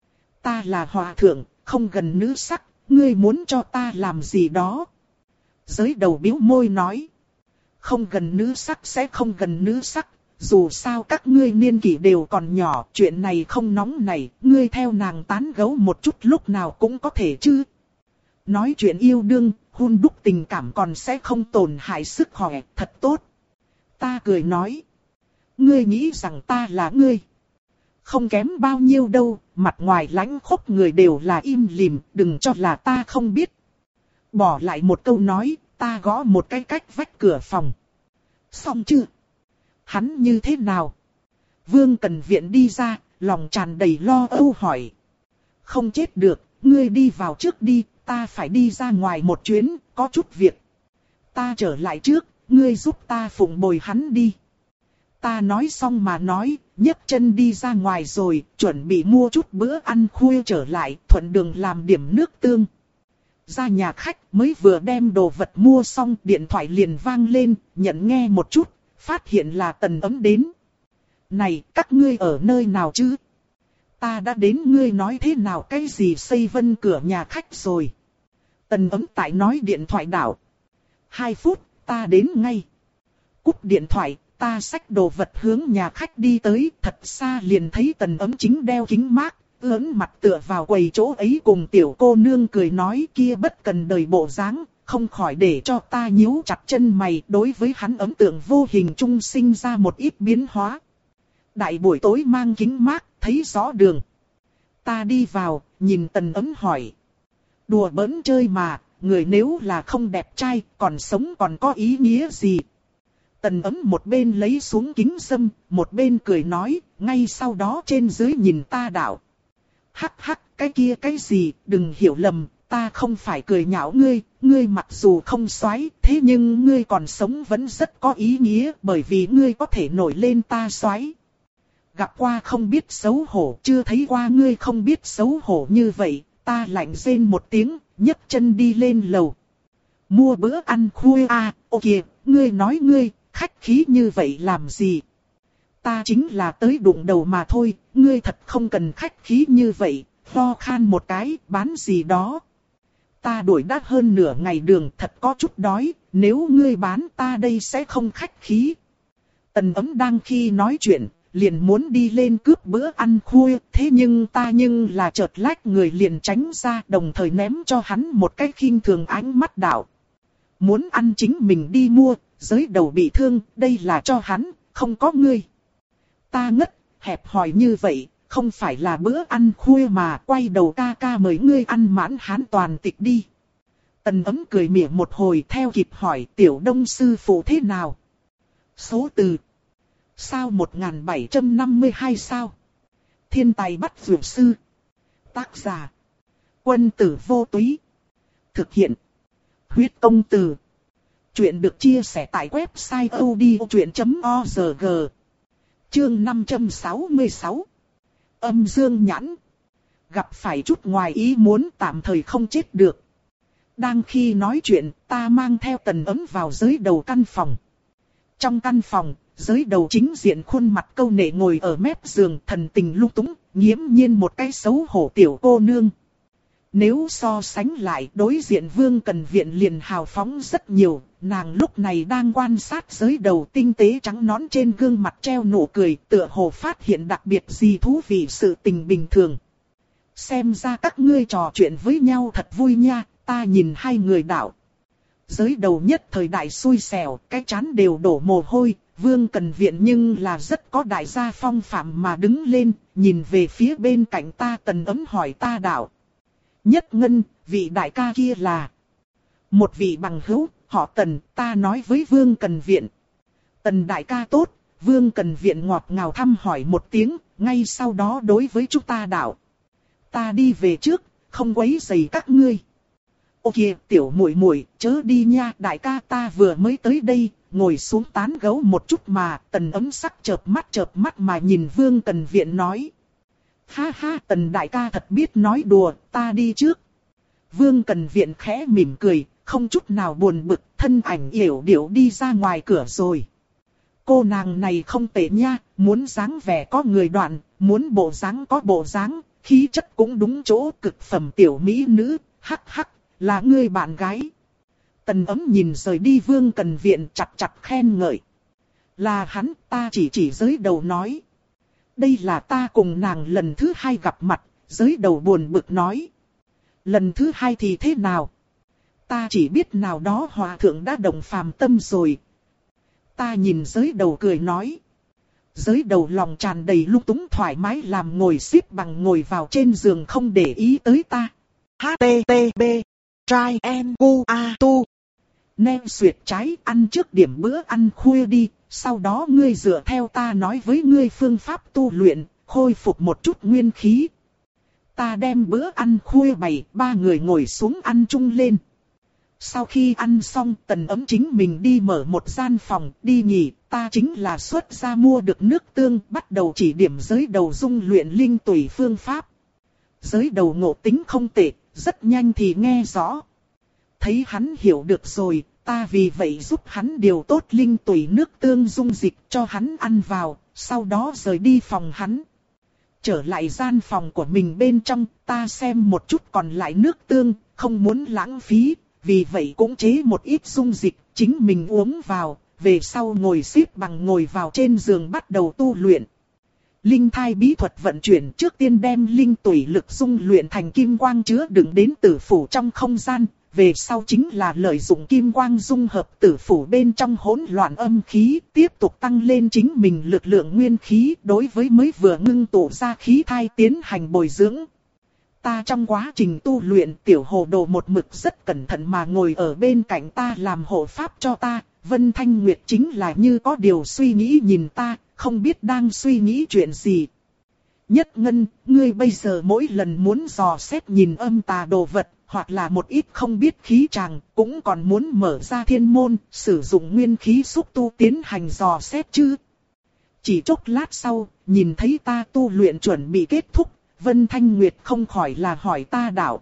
Ta là hòa thượng, không gần nữ sắc, ngươi muốn cho ta làm gì đó. Giới đầu bĩu môi nói. Không gần nữ sắc sẽ không gần nữ sắc, dù sao các ngươi niên kỷ đều còn nhỏ, chuyện này không nóng này, ngươi theo nàng tán gẫu một chút lúc nào cũng có thể chứ. Nói chuyện yêu đương, hun đúc tình cảm còn sẽ không tổn hại sức khỏe, thật tốt. Ta cười nói. Ngươi nghĩ rằng ta là ngươi. Không kém bao nhiêu đâu, mặt ngoài lãnh khốc người đều là im lìm, đừng cho là ta không biết. Bỏ lại một câu nói, ta gõ một cái cách vách cửa phòng. Xong chưa? Hắn như thế nào? Vương Cần Viện đi ra, lòng tràn đầy lo âu hỏi. Không chết được, ngươi đi vào trước đi, ta phải đi ra ngoài một chuyến, có chút việc. Ta trở lại trước, ngươi giúp ta phụng bồi hắn đi. Ta nói xong mà nói, nhấc chân đi ra ngoài rồi, chuẩn bị mua chút bữa ăn khuya trở lại, thuận đường làm điểm nước tương. Ra nhà khách mới vừa đem đồ vật mua xong, điện thoại liền vang lên, nhận nghe một chút, phát hiện là Tần Ấm đến. Này, các ngươi ở nơi nào chứ? Ta đã đến, ngươi nói thế nào cái gì xây vân cửa nhà khách rồi. Tần Ấm tại nói điện thoại đảo. Hai phút, ta đến ngay. Cúp điện thoại. Ta xách đồ vật hướng nhà khách đi tới, thật xa liền thấy Tần Ấm chính đeo kính mát, ưỡn mặt tựa vào quầy chỗ ấy cùng tiểu cô nương cười nói kia bất cần đời bộ dáng, không khỏi để cho ta nhíu chặt chân mày, đối với hắn ấn tượng vô hình chung sinh ra một ít biến hóa. Đại buổi tối mang kính mát, thấy rõ đường. Ta đi vào, nhìn Tần Ấm hỏi. Đùa bỡn chơi mà, người nếu là không đẹp trai, còn sống còn có ý nghĩa gì? Tần Ấm một bên lấy xuống kính râm, một bên cười nói, ngay sau đó trên dưới nhìn ta đạo. Hắc hắc, cái kia cái gì, đừng hiểu lầm, ta không phải cười nhạo ngươi, ngươi mặc dù không xoái, thế nhưng ngươi còn sống vẫn rất có ý nghĩa, bởi vì ngươi có thể nổi lên ta xoái. Gặp qua không biết xấu hổ, chưa thấy qua ngươi không biết xấu hổ như vậy, ta lạnh rên một tiếng, nhấc chân đi lên lầu. Mua bữa ăn khuya à, ô kìa, ngươi nói ngươi. Khách khí như vậy làm gì? Ta chính là tới đụng đầu mà thôi, ngươi thật không cần khách khí như vậy, ho khan một cái, bán gì đó. Ta đuổi đã hơn nửa ngày đường, thật có chút đói, nếu ngươi bán ta đây sẽ không khách khí. Tần Ấm đang khi nói chuyện, liền muốn đi lên cướp bữa ăn khuya, thế nhưng ta nhưng là chợt lách người liền tránh ra, đồng thời ném cho hắn một cái khinh thường ánh mắt đạo. Muốn ăn chính mình đi mua. Giới đầu bị thương, đây là cho hắn, không có ngươi. Ta ngất, hẹp hòi như vậy, không phải là bữa ăn khuya mà, quay đầu ca ca mời ngươi ăn mãn hán toàn tịch đi. Tần Ấm cười mỉa một hồi theo kịp hỏi Tiểu Đông sư phụ thế nào. Số từ. Sao một nghìn bảy trăm năm mươi hai sao? Thiên tài bắt dược sư. Tác giả. Quân tử vô túy. Thực hiện. Huyết công từ. Chuyện được chia sẻ tại website odchuyện chấm org. Chương năm trăm sáu mươi sáu. Âm dương nhãn. Gặp phải chút ngoài ý muốn tạm thời không chết được. Đang khi nói chuyện, ta mang theo Tần Ấm vào giới đầu căn phòng. Trong căn phòng, giới đầu chính diện khuôn mặt câu nệ ngồi ở mép giường, thần tình lung túng, nghiễm nhiên một cái xấu hổ tiểu cô nương. Nếu so sánh lại, đối diện Vương Cần Viện liền hào phóng rất nhiều, nàng lúc này đang quan sát giới đầu tinh tế trắng nõn trên gương mặt treo nụ cười, tựa hồ phát hiện đặc biệt gì thú vị sự tình bình thường. Xem ra các ngươi trò chuyện với nhau thật vui nha, ta nhìn hai người đạo. Giới đầu nhất thời đại xui xẻo, cái chán đều đổ mồ hôi, Vương Cần Viện nhưng là rất có đại gia phong phạm mà đứng lên, nhìn về phía bên cạnh ta. Tần Ấm hỏi ta đạo. Nhất Ngân, vị đại ca kia là một vị bằng hữu, họ Tần, ta nói với Vương Cần Viện. Tần đại ca tốt, Vương Cần Viện ngọt ngào thăm hỏi một tiếng, ngay sau đó đối với chúng ta đạo. Ta đi về trước, không quấy rầy các ngươi. Ô kìa, tiểu muội muội, chớ đi nha, đại ca ta vừa mới tới đây, ngồi xuống tán gẫu một chút mà. Tần Ấm sắc chợp mắt chợp mắt mà nhìn Vương Cần Viện nói. Ha ha, Tần đại ca thật biết nói đùa, ta đi trước. Vương Cần Viện khẽ mỉm cười, không chút nào buồn bực, thân ảnh yểu điệu đi ra ngoài cửa rồi. Cô nàng này không tệ nha, muốn dáng vẻ có người đoạn, muốn bộ dáng có bộ dáng, khí chất cũng đúng chỗ, cực phẩm tiểu mỹ nữ, hắc hắc, là ngươi bạn gái. Tần Ấm nhìn rời đi Vương Cần Viện chặt chặt khen ngợi. Là hắn, ta chỉ chỉ giới đầu nói. Đây là ta cùng nàng lần thứ hai gặp mặt, giới đầu buồn bực nói. Lần thứ hai thì thế nào? Ta chỉ biết nào đó hòa thượng đã đồng phàm tâm rồi. Ta nhìn giới đầu cười nói. Giới đầu lòng tràn đầy lung túng thoải mái làm ngồi xếp bằng ngồi vào trên giường không để ý tới ta. H T T B Trai N U A Tu. Nem xuyệt trái ăn trước điểm bữa ăn khuya đi. Sau đó ngươi dựa theo ta nói với ngươi phương pháp tu luyện, khôi phục một chút nguyên khí. Ta đem bữa ăn khuya bày, ba người ngồi xuống ăn chung lên. Sau khi ăn xong, Tần Ấm chính mình đi mở một gian phòng, đi nghỉ, ta chính là xuất ra mua được nước tương, bắt đầu chỉ điểm giới đầu dung luyện linh tùy phương pháp. Giới đầu ngộ tính không tệ, rất nhanh thì nghe rõ. Thấy hắn hiểu được rồi, ta vì vậy giúp hắn điều tốt linh tùy nước tương dung dịch cho hắn ăn vào, sau đó rời đi phòng hắn. Trở lại gian phòng của mình bên trong, ta xem một chút còn lại nước tương, không muốn lãng phí, vì vậy cũng chế một ít dung dịch, chính mình uống vào, về sau ngồi xếp bằng ngồi vào trên giường bắt đầu tu luyện. Linh thai bí thuật vận chuyển, trước tiên đem linh tùy lực dung luyện thành kim quang chứa đựng đến tử phủ trong không gian. Về sau chính là lợi dụng kim quang dung hợp tử phủ bên trong hỗn loạn âm khí, tiếp tục tăng lên chính mình lực lượng nguyên khí đối với mới vừa ngưng tụ ra khí thai tiến hành bồi dưỡng. Ta trong quá trình tu luyện, tiểu hồ đồ một mực rất cẩn thận mà ngồi ở bên cạnh ta làm hộ pháp cho ta. Vân Thanh Nguyệt chính là như có điều suy nghĩ nhìn ta, không biết đang suy nghĩ chuyện gì. Nhất Ngân, ngươi bây giờ mỗi lần muốn dò xét nhìn âm tà đồ vật, hoặc là một ít không biết khí tràng, cũng còn muốn mở ra thiên môn, sử dụng nguyên khí xúc tu tiến hành dò xét chứ. Chỉ chốc lát sau, nhìn thấy ta tu luyện chuẩn bị kết thúc, Vân Thanh Nguyệt không khỏi là hỏi ta đạo.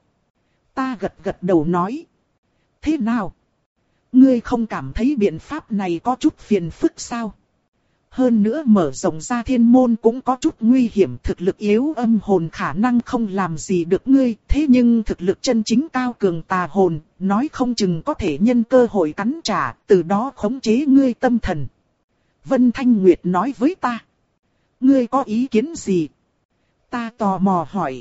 Ta gật gật đầu nói. Thế nào? Ngươi không cảm thấy biện pháp này có chút phiền phức sao? Hơn nữa mở rộng ra thiên môn cũng có chút nguy hiểm, thực lực yếu âm hồn khả năng không làm gì được ngươi, thế nhưng thực lực chân chính cao cường tà hồn, nói không chừng có thể nhân cơ hội cắn trả, từ đó khống chế ngươi tâm thần. Vân Thanh Nguyệt nói với ta. Ngươi có ý kiến gì? Ta tò mò hỏi.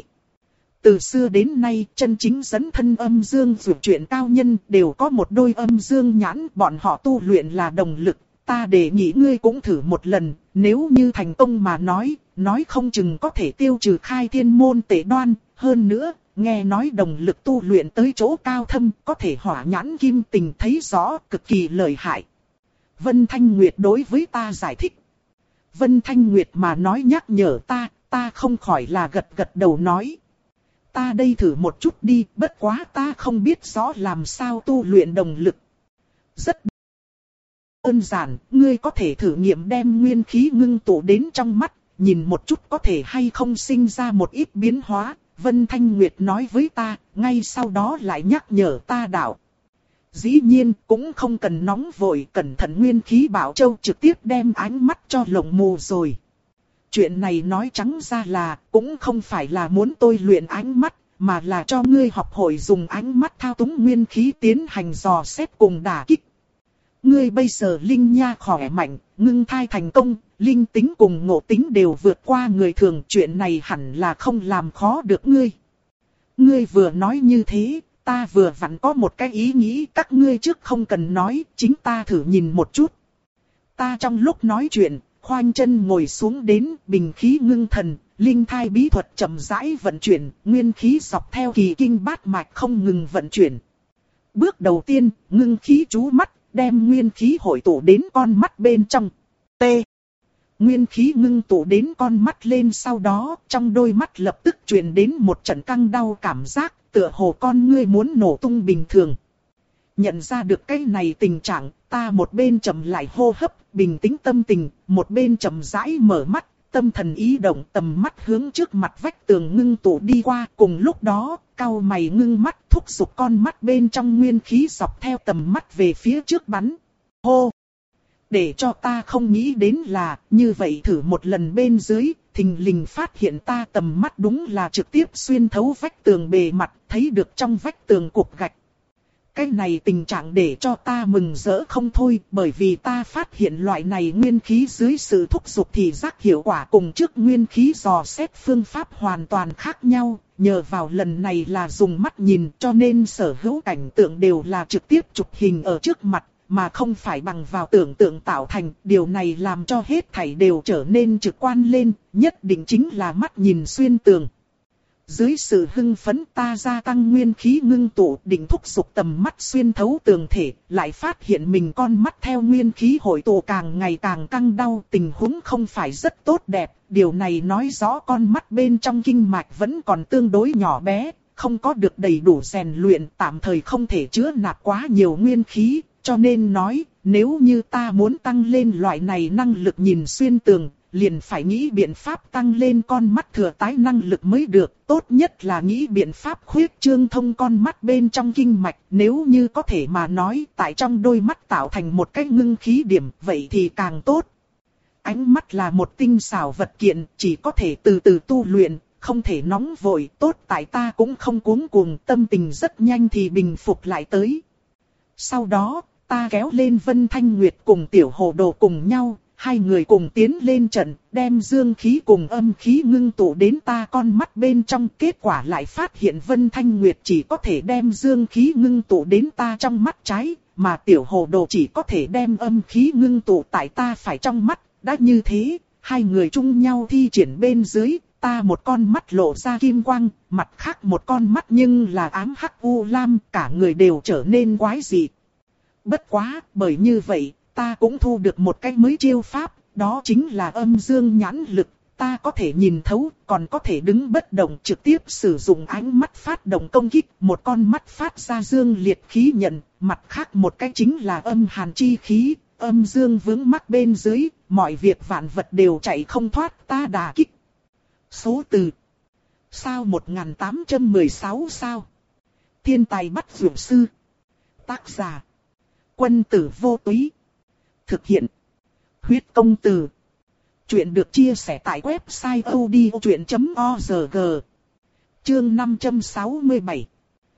Từ xưa đến nay, chân chính dẫn thân âm dương dược chuyện cao nhân đều có một đôi âm dương nhãn, bọn họ tu luyện là đồng lực. ta đề nghị ngươi cũng thử một lần, nếu như thành công mà nói, nói không chừng có thể tiêu trừ khai thiên môn tệ đoan, hơn nữa, nghe nói đồng lực tu luyện tới chỗ cao thâm, có thể hỏa nhãn kim tình thấy rõ, cực kỳ lợi hại. Vân Thanh Nguyệt đối với ta giải thích. Vân Thanh Nguyệt mà nói nhắc nhở ta, ta không khỏi là gật gật đầu nói. Ta đây thử một chút đi, bất quá ta không biết rõ làm sao tu luyện đồng lực. Rất đơn giản, ngươi có thể thử nghiệm đem nguyên khí ngưng tụ đến trong mắt, nhìn một chút có thể hay không sinh ra một ít biến hóa. Vân Thanh Nguyệt nói với ta, ngay sau đó lại nhắc nhở ta đạo. Dĩ nhiên cũng không cần nóng vội, cẩn thận nguyên khí bảo châu trực tiếp đem ánh mắt cho lồng mù rồi. Chuyện này nói trắng ra là cũng không phải là muốn tôi luyện ánh mắt, mà là cho ngươi học hội dùng ánh mắt thao túng nguyên khí tiến hành dò xét cùng đả kích. Ngươi bây giờ linh nha khỏe mạnh, ngưng thai thành công, linh tính cùng ngộ tính đều vượt qua người thường, chuyện này hẳn là không làm khó được ngươi. Ngươi vừa nói như thế, ta vừa vặn có một cái ý nghĩ, các ngươi trước không cần nói, chính ta thử nhìn một chút. Ta trong lúc nói chuyện, khoanh chân ngồi xuống đến, bình khí ngưng thần, linh thai bí thuật chậm rãi vận chuyển, nguyên khí dọc theo kỳ kinh bát mạch không ngừng vận chuyển. Bước đầu tiên, ngưng khí chú mắt, đem nguyên khí hội tụ đến con mắt bên trong. T. Nguyên khí ngưng tụ đến con mắt lên, sau đó, trong đôi mắt lập tức truyền đến một trận căng đau cảm giác, tựa hồ con ngươi muốn nổ tung bình thường. Nhận ra được cái này tình trạng, ta một bên chậm lại hô hấp, bình tĩnh tâm tình, một bên chậm rãi mở mắt, tâm thần ý động, tầm mắt hướng trước mặt vách tường ngưng tụ đi qua. Cùng lúc đó, cau mày ngưng mắt, thúc giục con mắt bên trong nguyên khí dọc theo tầm mắt về phía trước bắn. Hô! Để cho ta không nghĩ đến là, như vậy thử một lần bên dưới, thình lình phát hiện ta tầm mắt đúng là trực tiếp xuyên thấu vách tường bề mặt, thấy được trong vách tường cục gạch. Cái này tình trạng để cho ta mừng rỡ không thôi, bởi vì ta phát hiện loại này nguyên khí dưới sự thúc giục thì giác hiệu quả cùng trước nguyên khí dò xét phương pháp hoàn toàn khác nhau. Nhờ vào lần này là dùng mắt nhìn, cho nên sở hữu cảnh tượng đều là trực tiếp chụp hình ở trước mặt, mà không phải bằng vào tưởng tượng tạo thành. Điều này làm cho hết thảy đều trở nên trực quan lên, nhất định chính là mắt nhìn xuyên tường. Dưới sự hưng phấn, ta gia tăng nguyên khí ngưng tụ, định thúc giục tầm mắt xuyên thấu tường thể, lại phát hiện mình con mắt theo nguyên khí hội tụ càng ngày càng căng đau, tình huống không phải rất tốt đẹp. Điều này nói rõ con mắt bên trong kinh mạch vẫn còn tương đối nhỏ bé, không có được đầy đủ rèn luyện, tạm thời không thể chứa nạp quá nhiều nguyên khí. Cho nên nói, nếu như ta muốn tăng lên loại này năng lực nhìn xuyên tường, liền phải nghĩ biện pháp tăng lên con mắt thừa tái năng lực mới được. Tốt nhất là nghĩ biện pháp khuyết trương thông con mắt bên trong kinh mạch. Nếu như có thể mà nói, tại trong đôi mắt tạo thành một cái ngưng khí điểm, vậy thì càng tốt. Ánh mắt là một tinh xảo vật kiện, chỉ có thể từ từ tu luyện, không thể nóng vội. Tốt tại ta cũng không cuống cuồng, tâm tình rất nhanh thì bình phục lại tới. Sau đó, ta kéo lên Vân Thanh Nguyệt cùng Tiểu Hồ Đồ cùng nhau. Hai người cùng tiến lên trận, đem dương khí cùng âm khí ngưng tụ đến ta con mắt bên trong. Kết quả lại phát hiện Vân Thanh Nguyệt chỉ có thể đem dương khí ngưng tụ đến ta trong mắt trái, mà Tiểu Hồ Đồ chỉ có thể đem âm khí ngưng tụ tại ta phải trong mắt. Đã như thế, hai người chung nhau thi triển bên dưới, ta một con mắt lộ ra kim quang, mặt khác một con mắt nhưng là ám hắc u lam, cả người đều trở nên quái dị. Bất quá, bởi như vậy, ta cũng thu được một cái mới chiêu pháp, đó chính là âm dương nhãn lực. Ta có thể nhìn thấu, còn có thể đứng bất động, trực tiếp sử dụng ánh mắt phát động công kích. Một con mắt phát ra dương liệt khí nhận, mặt khác một cái chính là âm hàn chi khí. Âm dương vướng mắc bên dưới, mọi việc vạn vật đều chạy không thoát ta đả kích. Số từ sao một nghìn tám trăm mười sáu sao. Thiên tài bắt dược sư. Tác giả Quân Tử Vô Túy. Thực hiện Huyết Công Từ. Chuyện được chia sẻ tại website odchuyện chấm org. Chương năm trăm sáu mươi bảy.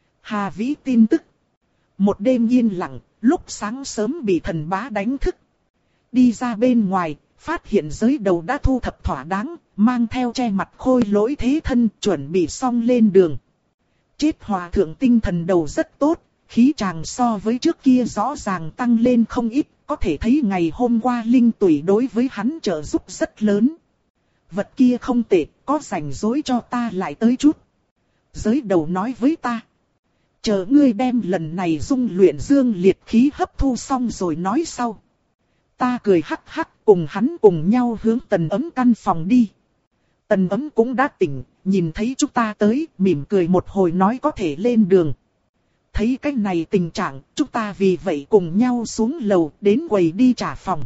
Hà Vĩ tin tức. Một đêm yên lặng, lúc sáng sớm bị thần bá đánh thức. Đi ra bên ngoài, phát hiện giới đầu đã thu thập thỏa đáng, mang theo che mặt khôi lỗi thế thân, chuẩn bị xong lên đường. Chết hòa thượng tinh thần đầu rất tốt, khí chàng so với trước kia rõ ràng tăng lên không ít, có thể thấy ngày hôm qua linh tủy đối với hắn trợ giúp rất lớn. Vật kia không tệ, có rảnh rỗi cho ta lại tới chút. Giới đầu nói với ta. Chờ ngươi đem lần này dung luyện dương liệt khí hấp thu xong rồi nói sau. Ta cười hắc hắc cùng hắn cùng nhau hướng Tần Ấm căn phòng đi. Tần Ấm cũng đã tỉnh, nhìn thấy chúng ta tới, mỉm cười một hồi nói có thể lên đường. Thấy cái này tình trạng, chúng ta vì vậy cùng nhau xuống lầu đến quầy đi trả phòng.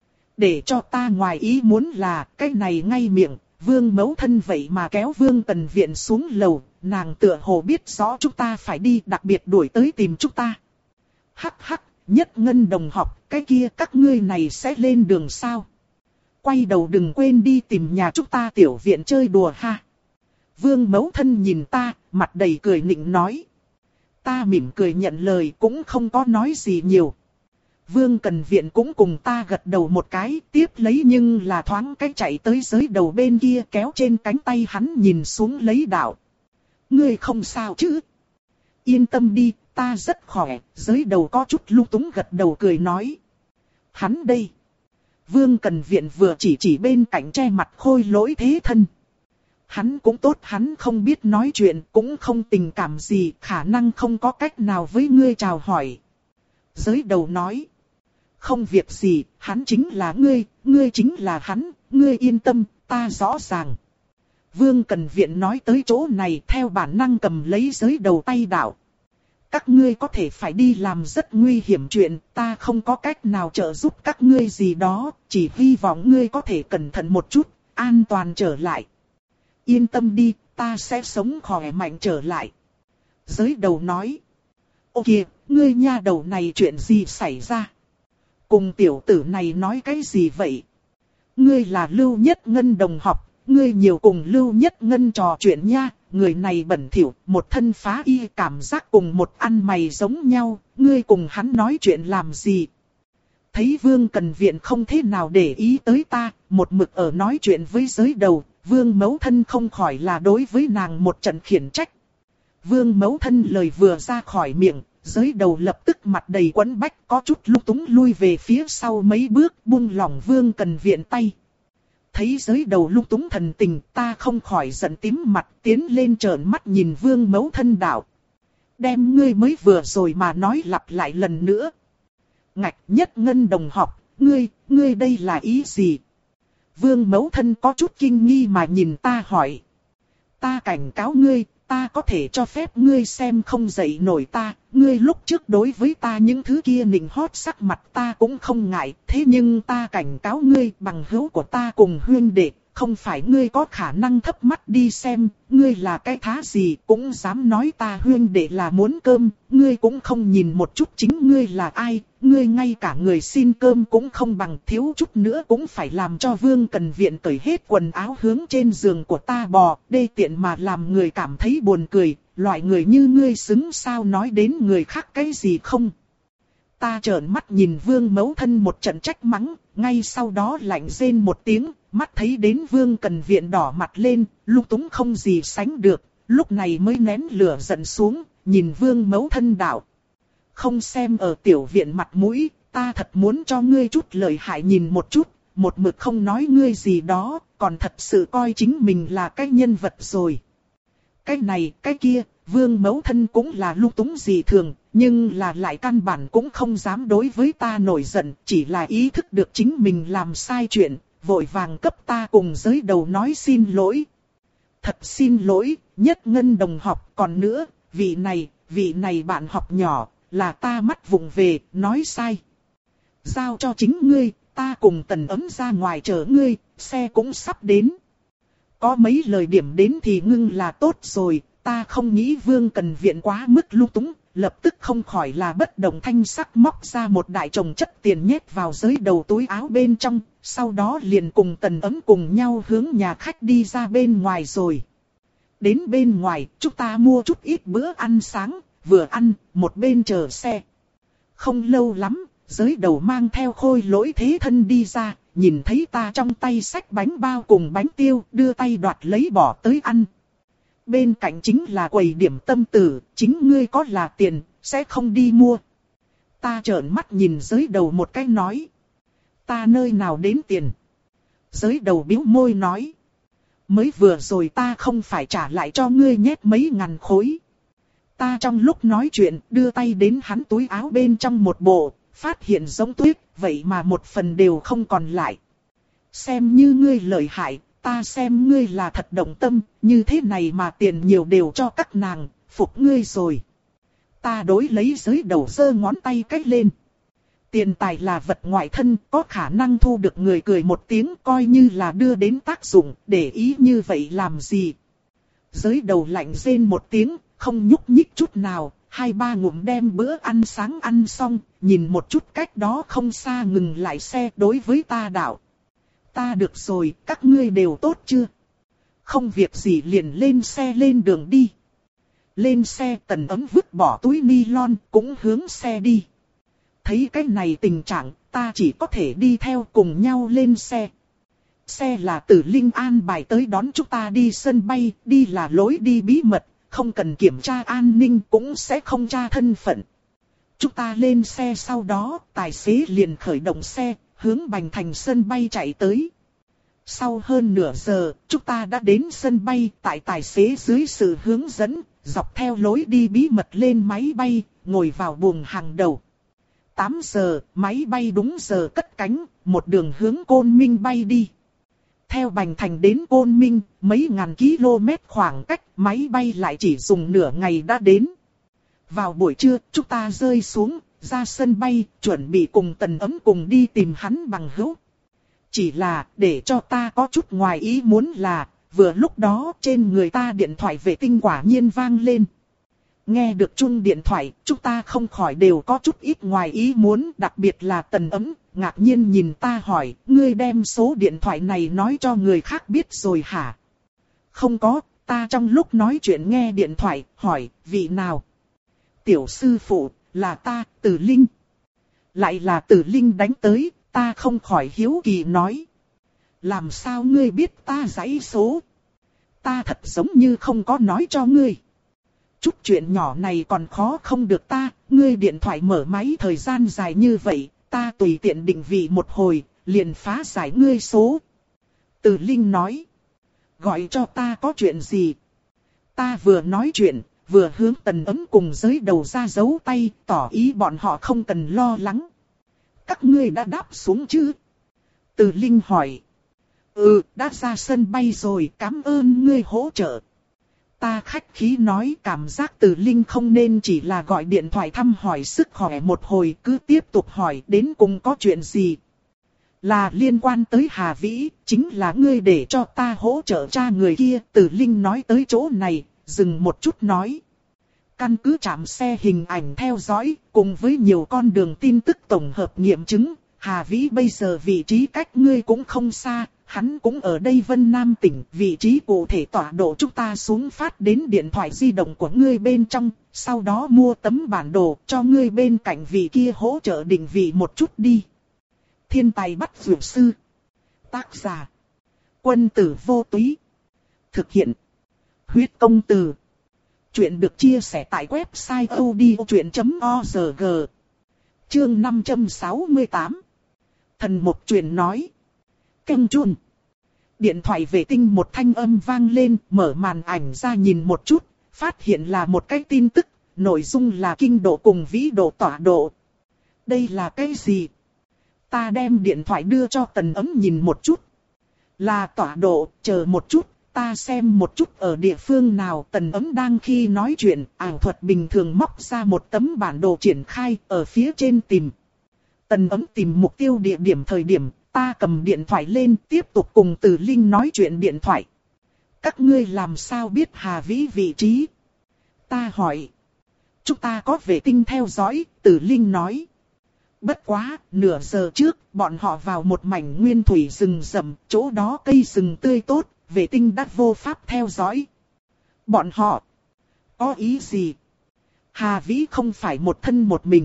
Để cho ta ngoài ý muốn là cái này ngay miệng, Vương mẫu thân vậy mà kéo Vương Tần Viện xuống lầu, nàng tựa hồ biết rõ chúng ta phải đi, đặc biệt đuổi tới tìm chúng ta. Hắc hắc, Nhất Ngân đồng học, cái kia các ngươi này sẽ lên đường sao? Quay đầu đừng quên đi tìm nhà chúng ta tiểu viện chơi đùa ha. Vương mẫu thân nhìn ta, mặt đầy cười nịnh nói. Ta mỉm cười nhận lời cũng không có nói gì nhiều. Vương Cần Viện cũng cùng ta gật đầu một cái, tiếp lấy nhưng là thoáng cái chạy tới giới đầu bên kia kéo trên cánh tay hắn nhìn xuống lấy đạo. Ngươi không sao chứ? Yên tâm đi, ta rất khỏe, giới đầu có chút lung túng gật đầu cười nói. Hắn đây. Vương Cần Viện vừa chỉ chỉ bên cạnh che mặt khôi lỗi thế thân. Hắn cũng tốt, hắn không biết nói chuyện, cũng không tình cảm gì, khả năng không có cách nào với ngươi chào hỏi. Giới đầu nói. Không việc gì, hắn chính là ngươi, ngươi chính là hắn, ngươi yên tâm, ta rõ ràng. Vương Cần Viện nói tới chỗ này theo bản năng cầm lấy giới đầu tay đạo. Các ngươi có thể phải đi làm rất nguy hiểm chuyện, ta không có cách nào trợ giúp các ngươi gì đó, chỉ hy vọng ngươi có thể cẩn thận một chút, an toàn trở lại. Yên tâm đi, ta sẽ sống khỏe mạnh trở lại. Giới đầu nói. Ô kìa, ngươi nha đầu này chuyện gì xảy ra? Cùng tiểu tử này nói cái gì vậy? Ngươi là Lưu Nhất Ngân đồng học, ngươi nhiều cùng Lưu Nhất Ngân trò chuyện nha. Người này bẩn thỉu, một thân phá y, cảm giác cùng một ăn mày giống nhau, ngươi cùng hắn nói chuyện làm gì? Thấy Vương Cần Viện không thế nào để ý tới ta, một mực ở nói chuyện với giới đầu, Vương mẫu thân không khỏi là đối với nàng một trận khiển trách. Vương mẫu thân lời vừa ra khỏi miệng, giới đầu lập tức mặt đầy quẫn bách, có chút lung túng lui về phía sau mấy bước, buông lỏng Vương Cần Viện tay. Thấy giới đầu lung túng thần tình, ta không khỏi giận tím mặt, tiến lên trợn mắt nhìn Vương mẫu thân đạo. Đem ngươi mới vừa rồi mà nói lặp lại lần nữa. Ngạch Nhất Ngân đồng học, ngươi, ngươi đây là ý gì? Vương mẫu thân có chút kinh nghi mà nhìn ta hỏi. Ta cảnh cáo ngươi, ta có thể cho phép ngươi xem không dậy nổi ta, ngươi lúc trước đối với ta những thứ kia nịnh hót sắc mặt ta cũng không ngại, thế nhưng ta cảnh cáo ngươi bằng hữu của ta cùng huynh đệ, không phải ngươi có khả năng thấp mắt đi xem, ngươi là cái thá gì cũng dám nói ta huynh đệ là muốn cơm, ngươi cũng không nhìn một chút chính ngươi là ai, ngươi ngay cả người xin cơm cũng không bằng, thiếu chút nữa cũng phải làm cho Vương Cần Viện cởi hết quần áo hướng trên giường của ta bò, đê tiện mà làm người cảm thấy buồn cười, loại người như ngươi xứng sao nói đến người khác cái gì không? Ta trợn mắt nhìn Vương mẫu thân một trận trách mắng, ngay sau đó lạnh rên một tiếng, mắt thấy đến Vương Cần Viện đỏ mặt lên, lung túng không gì sánh được, lúc này mới nén lửa giận xuống, nhìn Vương mẫu thân đạo. Không xem ở tiểu viện mặt mũi, ta thật muốn cho ngươi chút lời hại nhìn một chút, một mực không nói ngươi gì đó, còn thật sự coi chính mình là cái nhân vật rồi. Cái này, cái kia, Vương mẫu thân cũng là lung túng gì thường, nhưng là lại căn bản cũng không dám đối với ta nổi giận, chỉ là ý thức được chính mình làm sai chuyện, vội vàng cấp ta cùng giới đầu nói xin lỗi. Thật xin lỗi, Nhất Ngân đồng học, còn nữa, vị này, vị này bạn học nhỏ, là ta mắt vụng về, nói sai. Giao cho chính ngươi, ta cùng Tần Ấm ra ngoài chờ ngươi, xe cũng sắp đến. Có mấy lời điểm đến thì ngưng là tốt rồi, ta không nghĩ Vương Cần Viện quá mức lung túng, lập tức không khỏi là bất động thanh sắc móc ra một đại chồng chất tiền nhét vào giới đầu túi áo bên trong, sau đó liền cùng Tần Ấm cùng nhau hướng nhà khách đi ra bên ngoài rồi. Đến bên ngoài, chúng ta mua chút ít bữa ăn sáng, vừa ăn, một bên chờ xe. Không lâu lắm, giới đầu mang theo khôi lỗi thế thân đi ra, nhìn thấy ta trong tay xách bánh bao cùng bánh tiêu, đưa tay đoạt lấy bỏ tới ăn. Bên cạnh chính là quầy điểm tâm tử, chính ngươi có là tiền, sẽ không đi mua. Ta trợn mắt nhìn Giới Đầu một cái nói. Ta nơi nào đến tiền? Giới Đầu bĩu môi nói. Mới vừa rồi ta không phải trả lại cho ngươi nhét mấy ngàn khối. Ta trong lúc nói chuyện đưa tay đến hắn túi áo bên trong một bộ, phát hiện giống tuyết, vậy mà một phần đều không còn lại. Xem như ngươi lợi hại, ta xem ngươi là thật động tâm, như thế này mà tiền nhiều đều cho các nàng, phục ngươi rồi. Ta đối lấy Giới Đầu giơ ngón tay cách lên. Tiền tài là vật ngoại thân, có khả năng thu được người cười một tiếng coi như là đưa đến tác dụng, để ý như vậy làm gì. Giới Đầu lạnh rên một tiếng, không nhúc nhích chút nào, hai ba ngụm đem bữa ăn sáng ăn xong, nhìn một chút cách đó không xa ngừng lại xe đối với ta đạo. Ta được rồi, các ngươi đều tốt chưa? Không việc gì liền lên xe lên đường đi. Lên xe Tần Ấm vứt bỏ túi nylon cũng hướng xe đi. Thấy cái này tình trạng, ta chỉ có thể đi theo cùng nhau lên xe. Xe là từ Linh An bài tới đón chúng ta đi sân bay, đi là lối đi bí mật, không cần kiểm tra an ninh cũng sẽ không tra thân phận. Chúng ta lên xe sau đó, tài xế liền khởi động xe, hướng Bành Thành sân bay chạy tới. Sau hơn nửa giờ, chúng ta đã đến sân bay, tại tài xế dưới sự hướng dẫn, dọc theo lối đi bí mật lên máy bay, ngồi vào buồng hàng đầu. tám giờ, máy bay đúng giờ cất cánh, một đường hướng Côn Minh bay đi. Theo Bành Thành đến Côn Minh, mấy ngàn km khoảng cách, máy bay lại chỉ dùng nửa ngày đã đến. Vào buổi trưa, chúng ta rơi xuống, ra sân bay, chuẩn bị cùng Tần Ấm cùng đi tìm hắn bằng hữu. Chỉ là, để cho ta có chút ngoài ý muốn là, vừa lúc đó trên người ta điện thoại vệ tinh quả nhiên vang lên. Nghe được chuông điện thoại, chúng ta không khỏi đều có chút ít ngoài ý muốn, đặc biệt là Tần Ấm, ngạc nhiên nhìn ta hỏi, ngươi đem số điện thoại này nói cho người khác biết rồi hả? Không có, ta trong lúc nói chuyện nghe điện thoại, hỏi, vị nào? Tiểu sư phụ, là ta, Từ Linh. Lại là Từ Linh đánh tới, ta không khỏi hiếu kỳ nói. Làm sao ngươi biết ta dãy số? Ta thật giống như không có nói cho ngươi. Chút chuyện nhỏ này còn khó không được ta, ngươi điện thoại mở máy thời gian dài như vậy, ta tùy tiện định vị một hồi, liền phá giải ngươi số. Từ Linh nói, gọi cho ta có chuyện gì? Ta vừa nói chuyện, vừa hướng Tần Ấm cùng Giới Đầu ra giấu tay, tỏ ý bọn họ không cần lo lắng. Các ngươi đã đáp xuống chứ? Từ Linh hỏi. Ừ, đã ra sân bay rồi, cảm ơn ngươi hỗ trợ. Ta khách khí nói cảm giác Từ Linh không nên chỉ là gọi điện thoại thăm hỏi sức khỏe một hồi, cứ tiếp tục hỏi đến cùng có chuyện gì. Là liên quan tới Hà Vĩ, chính là ngươi để cho ta hỗ trợ tra người kia. Từ Linh nói tới chỗ này, dừng một chút nói. Căn cứ trạm xe hình ảnh theo dõi, cùng với nhiều con đường tin tức tổng hợp nghiệm chứng, Hà Vĩ bây giờ vị trí cách ngươi cũng không xa. Hắn cũng ở đây Vân Nam tỉnh, vị trí cụ thể tọa độ chúng ta xuống phát đến điện thoại di động của ngươi bên trong, sau đó mua tấm bản đồ cho ngươi bên cạnh vị kia hỗ trợ định vị một chút đi. Thiên tài bắt dược sư. Tác giả. Quân tử vô túy. Thực hiện. Huyết công từ. Chuyện được chia sẻ tại website odchuyện chấm org. Chương năm trăm sáu mươi tám. Thần một truyền nói. Keng chun. Điện thoại vệ tinh một thanh âm vang lên, mở màn ảnh ra nhìn một chút, phát hiện là một cái tin tức, nội dung là kinh độ cùng vĩ độ tọa độ. Đây là cái gì? Ta đem điện thoại đưa cho Tần Ấm nhìn một chút. Là tọa độ, chờ một chút, ta xem một chút ở địa phương nào. Tần Ấm đang khi nói chuyện, ảo thuật bình thường móc ra một tấm bản đồ triển khai, ở phía trên tìm. Tần Ấm tìm mục tiêu địa điểm thời điểm, ta cầm điện thoại lên tiếp tục cùng Từ Linh nói chuyện điện thoại. Các ngươi làm sao biết Hà Vĩ vị trí? Ta hỏi. Chúng ta có vệ tinh theo dõi, Từ Linh nói. Bất quá, nửa giờ trước, bọn họ vào một mảnh nguyên thủy rừng rậm, chỗ đó cây rừng tươi tốt, vệ tinh đã vô pháp theo dõi. Bọn họ có ý gì? Hà Vĩ không phải một thân một mình.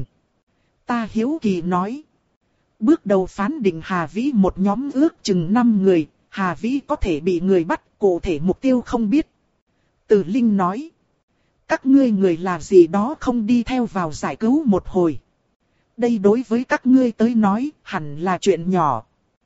Ta hiếu kỳ nói. Bước đầu phán định Hà Vĩ một nhóm ước chừng năm người, Hà Vĩ có thể bị người bắt, cụ thể mục tiêu không biết. Từ Linh nói. các ngươi người là gì đó không đi theo vào giải cứu một hồi. Đây đối với các ngươi tới nói, hẳn là chuyện nhỏ.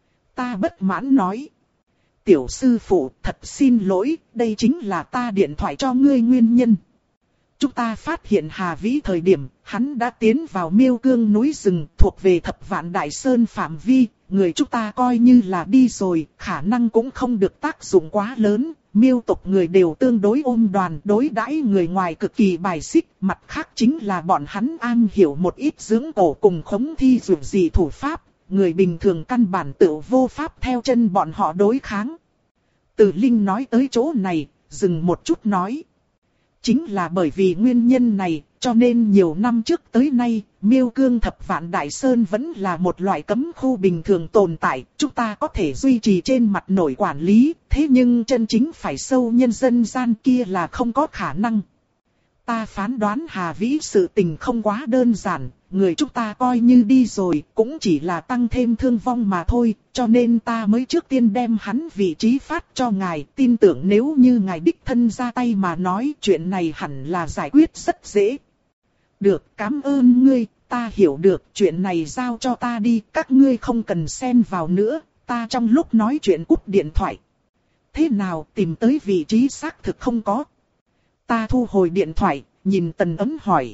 Ta bất mãn nói. Tiểu sư phụ, thật xin lỗi, đây chính là ta điện thoại cho ngươi nguyên nhân. Chúng ta phát hiện Hà Vĩ thời điểm, hắn đã tiến vào Miêu Cương núi rừng thuộc về Thập Vạn Đại Sơn phạm vi, người chúng ta coi như là đi rồi, khả năng cũng không được tác dụng quá lớn. Miêu tộc người đều tương đối ôm đoàn, đối đãi người ngoài cực kỳ bài xích, mặt khác chính là bọn hắn am hiểu một ít dưỡng cổ cùng khống thi dụ dị thủ pháp, người bình thường căn bản tự vô pháp theo chân bọn họ đối kháng. Từ Linh nói tới chỗ này, dừng một chút nói. Chính là bởi vì nguyên nhân này, cho nên nhiều năm trước tới nay, Miêu Cương Thập Vạn Đại Sơn vẫn là một loại cấm khu bình thường tồn tại, chúng ta có thể duy trì trên mặt nổi quản lý, thế nhưng chân chính phải sâu nhân dân gian kia là không có khả năng. Ta phán đoán Hà Vĩ sự tình không quá đơn giản, người chúng ta coi như đi rồi, cũng chỉ là tăng thêm thương vong mà thôi, cho nên ta mới trước tiên đem hắn vị trí phát cho ngài, tin tưởng nếu như ngài đích thân ra tay mà nói chuyện này hẳn là giải quyết rất dễ. Được, cảm ơn ngươi, ta hiểu được, chuyện này giao cho ta đi, các ngươi không cần xen vào nữa, ta trong lúc nói chuyện cúp điện thoại. Thế nào, tìm tới vị trí xác thực không có? Ta thu hồi điện thoại, nhìn Tần Ấm hỏi.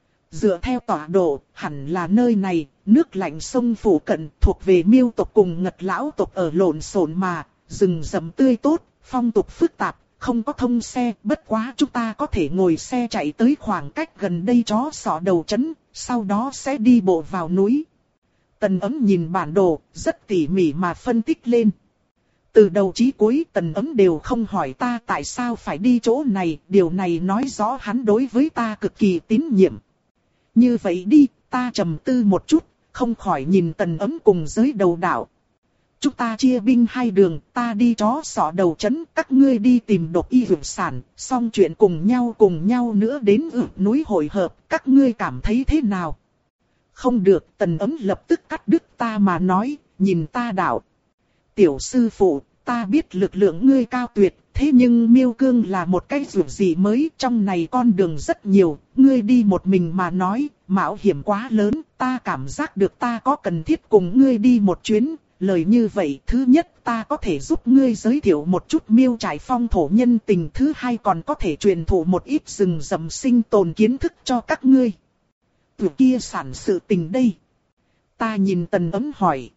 Dựa theo tọa độ, hẳn là nơi này, nước lạnh sông phủ cận thuộc về Miêu tộc cùng Ngật lão tộc ở lộn xộn mà, rừng rậm tươi tốt, phong tục phức tạp, không có thông xe, bất quá chúng ta có thể ngồi xe chạy tới khoảng cách gần đây chó sọ đầu trấn, sau đó sẽ đi bộ vào núi. Tần Ấm nhìn bản đồ, rất tỉ mỉ mà phân tích lên. Từ đầu chí cuối Tần Ấm đều không hỏi ta tại sao phải đi chỗ này, điều này nói rõ hắn đối với ta cực kỳ tín nhiệm. Như vậy đi, ta trầm tư một chút, không khỏi nhìn Tần Ấm cùng giới đầu đảo. Chúng ta chia binh hai đường, ta đi chó sọ đầu trấn, các ngươi đi tìm độc y dược sản, xong chuyện cùng nhau cùng nhau nữa đến ự núi hội hợp, các ngươi cảm thấy thế nào? Không được, Tần Ấm lập tức cắt đứt ta mà nói, nhìn ta đảo. Tiểu sư phụ, ta biết lực lượng ngươi cao tuyệt, thế nhưng Miêu Cương là một cái dược gì mới, trong này con đường rất nhiều, ngươi đi một mình mà nói, mạo hiểm quá lớn, ta cảm giác được ta có cần thiết cùng ngươi đi một chuyến. Lời như vậy, thứ nhất ta có thể giúp ngươi giới thiệu một chút Miêu trải phong thổ nhân tình, thứ hai còn có thể truyền thụ một ít rừng rậm sinh tồn kiến thức cho các ngươi. Từ kia sản sự tình đây. Ta nhìn Tần Ấm hỏi.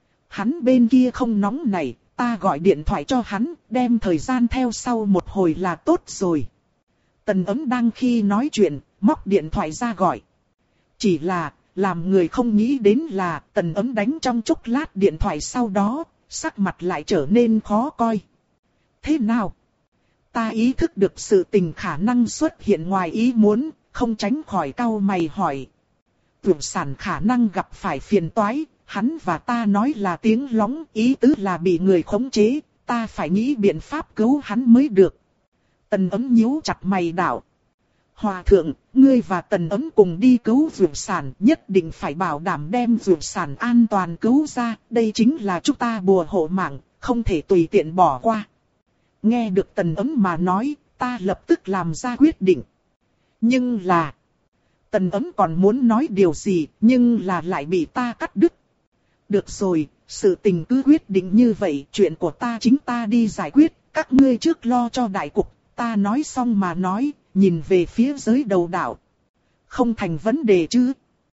Hắn bên kia không nóng này, ta gọi điện thoại cho hắn, đem thời gian theo sau một hồi là tốt rồi. Tần Ấm đang khi nói chuyện, móc điện thoại ra gọi. Chỉ là, làm người không nghĩ đến là Tần Ấm đánh trong chốc lát điện thoại sau đó, sắc mặt lại trở nên khó coi. Thế nào? Ta ý thức được sự tình khả năng xuất hiện ngoài ý muốn, không tránh khỏi cau mày hỏi. Tưởng sản khả năng gặp phải phiền toái, hắn và ta nói là tiếng lóng, ý tứ là bị người khống chế, ta phải nghĩ biện pháp cứu hắn mới được. Tần Ấm nhíu chặt mày đạo. Hòa thượng, ngươi và Tần Ấm cùng đi cứu dược sản, nhất định phải bảo đảm đem dược sản an toàn cứu ra, đây chính là chúng ta bùa hộ mạng, không thể tùy tiện bỏ qua. Nghe được Tần Ấm mà nói, ta lập tức làm ra quyết định. Nhưng là... Tần Ấm còn muốn nói điều gì, nhưng là lại bị ta cắt đứt. Được rồi, sự tình cứ quyết định như vậy, chuyện của ta chính ta đi giải quyết, các ngươi trước lo cho đại cục, ta nói xong mà nói. Nhìn về phía giới đầu đảo. Không thành vấn đề chứ.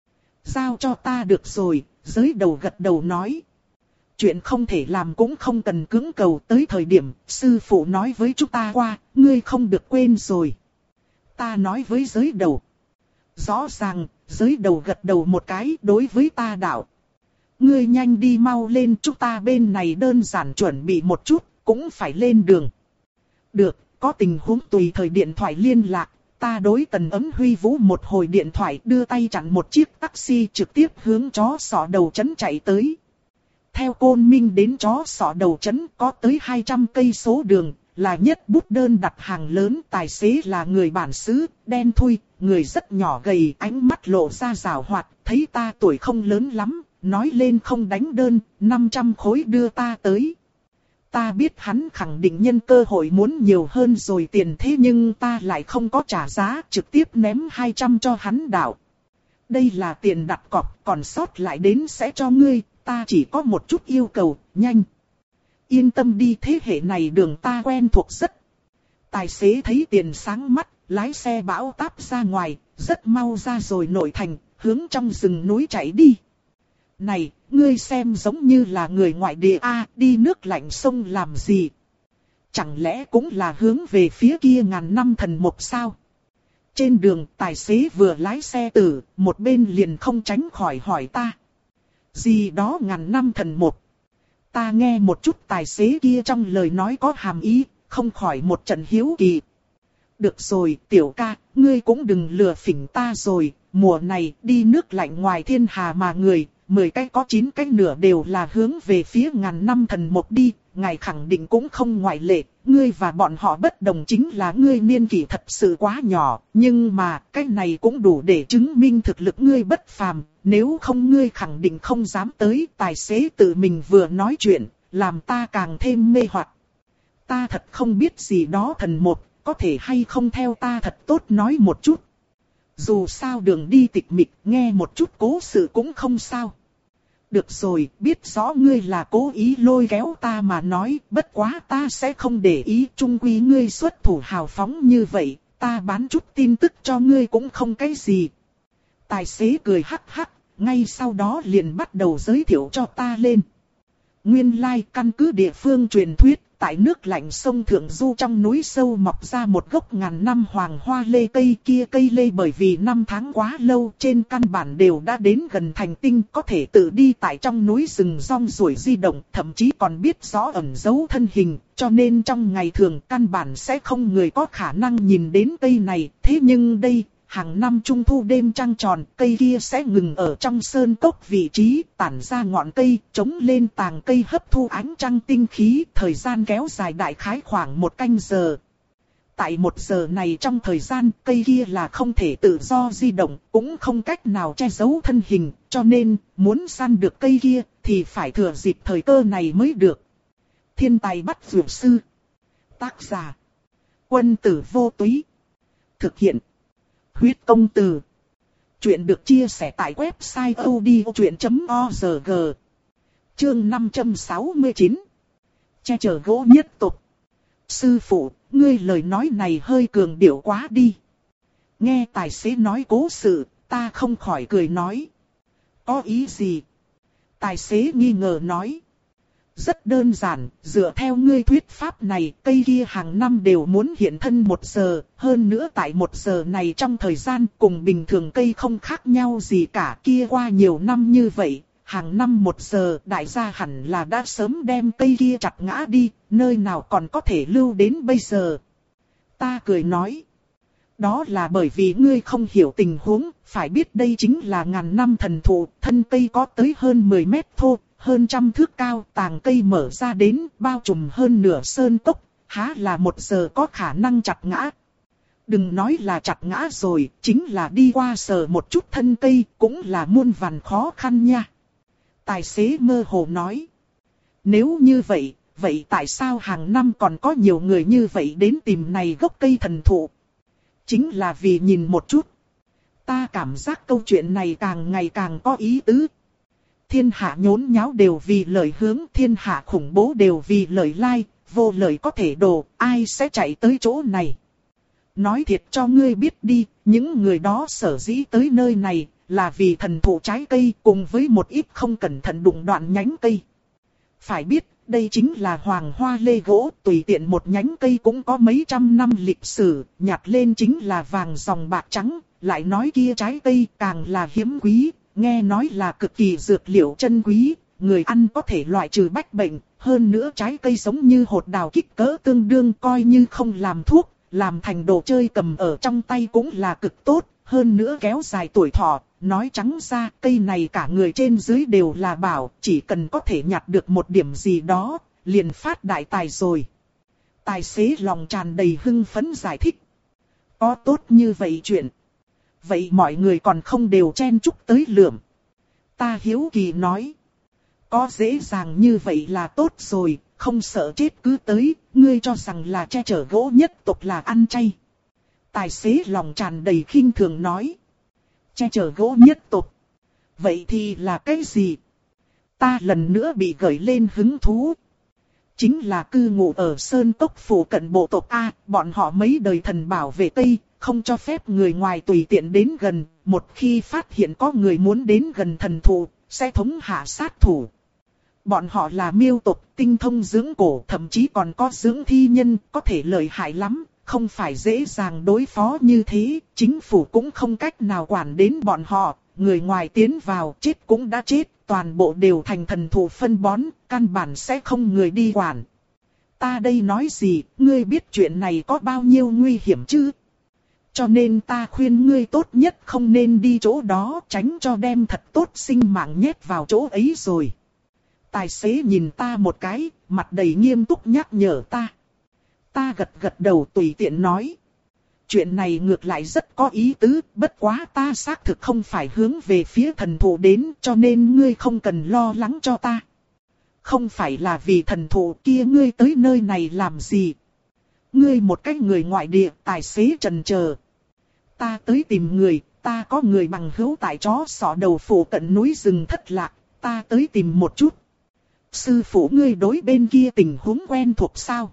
Giao cho ta được rồi, giới đầu gật đầu nói. Chuyện không thể làm cũng không cần cưỡng cầu, tới thời điểm sư phụ nói với chúng ta qua, ngươi không được quên rồi. Ta nói với giới đầu. Rõ ràng, giới đầu gật đầu một cái đối với ta đảo. Ngươi nhanh đi mau lên, chúng ta bên này đơn giản chuẩn bị một chút, cũng phải lên đường. Được. Có tình huống tùy thời điện thoại liên lạc, ta đối Tần Ấm huy vũ một hồi điện thoại đưa tay chặn một chiếc taxi trực tiếp hướng chó sọ đầu trấn chạy tới. Theo Côn Minh đến chó sọ đầu trấn có tới hai trăm cây số đường, là nhất bút đơn đặt hàng lớn, tài xế là người bản xứ, đen thui, người rất nhỏ gầy, ánh mắt lộ ra rào hoạt, thấy ta tuổi không lớn lắm, nói lên không đánh đơn, năm trăm khối đưa ta tới. ta biết hắn khẳng định nhân cơ hội muốn nhiều hơn rồi tiền, thế nhưng ta lại không có trả giá, trực tiếp ném hai trăm cho hắn đảo. Đây là tiền đặt cọc, còn sót lại đến sẽ cho ngươi, ta chỉ có một chút yêu cầu, nhanh. Yên tâm đi, thế hệ này đường ta quen thuộc rất. Tài xế thấy tiền sáng mắt, lái xe bão táp ra ngoài, rất mau ra rồi nội thành, hướng trong rừng núi chạy đi. Này, ngươi xem giống như là người ngoại địa a, à, đi nước lạnh sông làm gì? Chẳng lẽ cũng là hướng về phía kia ngàn năm thần mục sao? Trên đường, tài xế vừa lái xe tử, một bên liền không tránh khỏi hỏi ta. Gì đó ngàn năm thần mục? Ta nghe một chút tài xế kia trong lời nói có hàm ý, không khỏi một trận hiếu kỳ. Được rồi, tiểu ca, ngươi cũng đừng lừa phỉnh ta rồi, mùa này đi nước lạnh ngoài thiên hà mà người, mười cái có chín cái nửa đều là hướng về phía ngàn năm thần mục đi, ngài khẳng định cũng không ngoại lệ, ngươi và bọn họ bất đồng chính là ngươi niên kỷ thật sự quá nhỏ, nhưng mà cái này cũng đủ để chứng minh thực lực ngươi bất phàm, nếu không ngươi khẳng định không dám tới. Tài xế tự mình vừa nói chuyện, làm ta càng thêm mê hoặc. Ta thật không biết gì đó thần mục, có thể hay không theo ta thật tốt nói một chút. Dù sao đường đi tịch mịch, nghe một chút cố sự cũng không sao. Được rồi, biết rõ ngươi là cố ý lôi kéo ta mà nói, bất quá ta sẽ không để ý, chung quy ngươi xuất thủ hào phóng như vậy, ta bán chút tin tức cho ngươi cũng không cái gì. Tài xế cười hắc hắc, ngay sau đó liền bắt đầu giới thiệu cho ta lên. Nguyên lai like, căn cứ địa phương truyền thuyết, tại nước lạnh sông Thượng Du trong núi sâu mọc ra một gốc ngàn năm hoàng hoa lê, cây kia cây lê bởi vì năm tháng quá lâu trên căn bản đều đã đến gần thành tinh, có thể tự đi tại trong núi rừng rong ruổi di động, thậm chí còn biết rõ ẩn giấu thân hình, cho nên trong ngày thường căn bản sẽ không người có khả năng nhìn đến cây này. Thế nhưng đây, hàng năm trung thu đêm trăng tròn, cây kia sẽ ngừng ở trong sơn cốc vị trí, tản ra ngọn cây, chống lên tàng cây hấp thu ánh trăng tinh khí, thời gian kéo dài đại khái khoảng một canh giờ. Tại một giờ này trong thời gian, cây kia là không thể tự do di động, cũng không cách nào che giấu thân hình, cho nên, muốn săn được cây kia, thì phải thừa dịp thời cơ này mới được. Thiên tài bắt dược sư. Tác giả: Quân tử vô túy. Thực hiện: Huyết công từ. Chuyện được chia sẻ tại website odchuyện chấm org. Chương năm trăm sáu mươi chín. Che chở gỗ nhất tục. Sư phụ, ngươi lời nói này hơi cường điệu quá đi. Nghe tài xế nói cố sự, ta không khỏi cười nói. Có ý gì? Tài xế nghi ngờ nói. Rất đơn giản, dựa theo ngươi thuyết pháp này, cây kia hàng năm đều muốn hiện thân một giờ, hơn nữa tại một giờ này trong thời gian cùng bình thường cây không khác nhau gì cả, kia qua nhiều năm như vậy, hàng năm một giờ đại gia hẳn là đã sớm đem cây kia chặt ngã đi, nơi nào còn có thể lưu đến bây giờ. Ta cười nói, đó là bởi vì ngươi không hiểu tình huống, phải biết đây chính là ngàn năm thần thụ, thân cây có tới hơn mười mét thô. Hơn trăm thước cao, tàng cây mở ra đến, bao trùm hơn nửa sơn cốc, há là một giờ có khả năng chặt ngã. Đừng nói là chặt ngã rồi, chính là đi qua sờ một chút thân cây, cũng là muôn vàn khó khăn nha. Tài xế mơ hồ nói. Nếu như vậy, vậy tại sao hàng năm còn có nhiều người như vậy đến tìm này gốc cây thần thụ? Chính là vì nhìn một chút. Ta cảm giác câu chuyện này càng ngày càng có ý tứ. Thiên hạ nhốn nháo đều vì lợi hướng, thiên hạ khủng bố đều vì lợi lai, vô lợi có thể đổ, ai sẽ chạy tới chỗ này. Nói thiệt cho ngươi biết đi, những người đó sở dĩ tới nơi này, là vì thần thụ trái cây cùng với một ít không cẩn thận đụng đoạn nhánh cây. Phải biết, đây chính là hoàng hoa lê gỗ, tùy tiện một nhánh cây cũng có mấy trăm năm lịch sử, nhặt lên chính là vàng dòng bạc trắng, lại nói kia trái cây càng là hiếm quý. Nghe nói là cực kỳ dược liệu chân quý, người ăn có thể loại trừ bách bệnh, hơn nữa trái cây giống như hột đào kích cỡ tương đương, coi như không làm thuốc, làm thành đồ chơi cầm ở trong tay cũng là cực tốt, hơn nữa kéo dài tuổi thọ. Nói trắng ra, cây này cả người trên dưới đều là bảo, chỉ cần có thể nhặt được một điểm gì đó, liền phát đại tài rồi. Tài xế lòng tràn đầy hưng phấn giải thích. Có tốt như vậy chuyện. Vậy mọi người còn không đều chen chúc tới lượm. Ta hiếu kỳ nói. Có dễ dàng như vậy là tốt rồi, không sợ chết cứ tới, ngươi cho rằng là che chở gỗ nhất tộc là ăn chay. Tài xế lòng tràn đầy khinh thường nói. Che chở gỗ nhất tộc. Vậy thì là cái gì? Ta lần nữa bị gợi lên hứng thú. Chính là cư ngụ ở Sơn Cốc phủ cận bộ tộc A, bọn họ mấy đời thần bảo vệ Tây, không cho phép người ngoài tùy tiện đến gần, một khi phát hiện có người muốn đến gần thần thụ, sẽ thống hạ sát thủ. Bọn họ là miêu tộc, tinh thông dưỡng cổ, thậm chí còn có dưỡng thi nhân, có thể lợi hại lắm, không phải dễ dàng đối phó như thế, chính phủ cũng không cách nào quản đến bọn họ, người ngoài tiến vào chết cũng đã chết, toàn bộ đều thành thần thụ phân bón, căn bản sẽ không người đi quản. Ta đây nói gì, ngươi biết chuyện này có bao nhiêu nguy hiểm chứ? Cho nên ta khuyên ngươi tốt nhất không nên đi chỗ đó, tránh cho đem thật tốt sinh mạng nhét vào chỗ ấy rồi. Tài xế nhìn ta một cái, mặt đầy nghiêm túc nhắc nhở ta. Ta gật gật đầu tùy tiện nói. Chuyện này ngược lại rất có ý tứ, bất quá ta xác thực không phải hướng về phía thần thụ đến, cho nên ngươi không cần lo lắng cho ta. Không phải là vì thần thụ kia ngươi tới nơi này làm gì? Ngươi một cái người ngoại địa, tài xế trần chờ. Ta tới tìm người, ta có người bằng hữu tại chó sọ đầu phủ cận núi rừng thất lạc, ta tới tìm một chút. Sư phụ ngươi đối bên kia tình huống quen thuộc sao?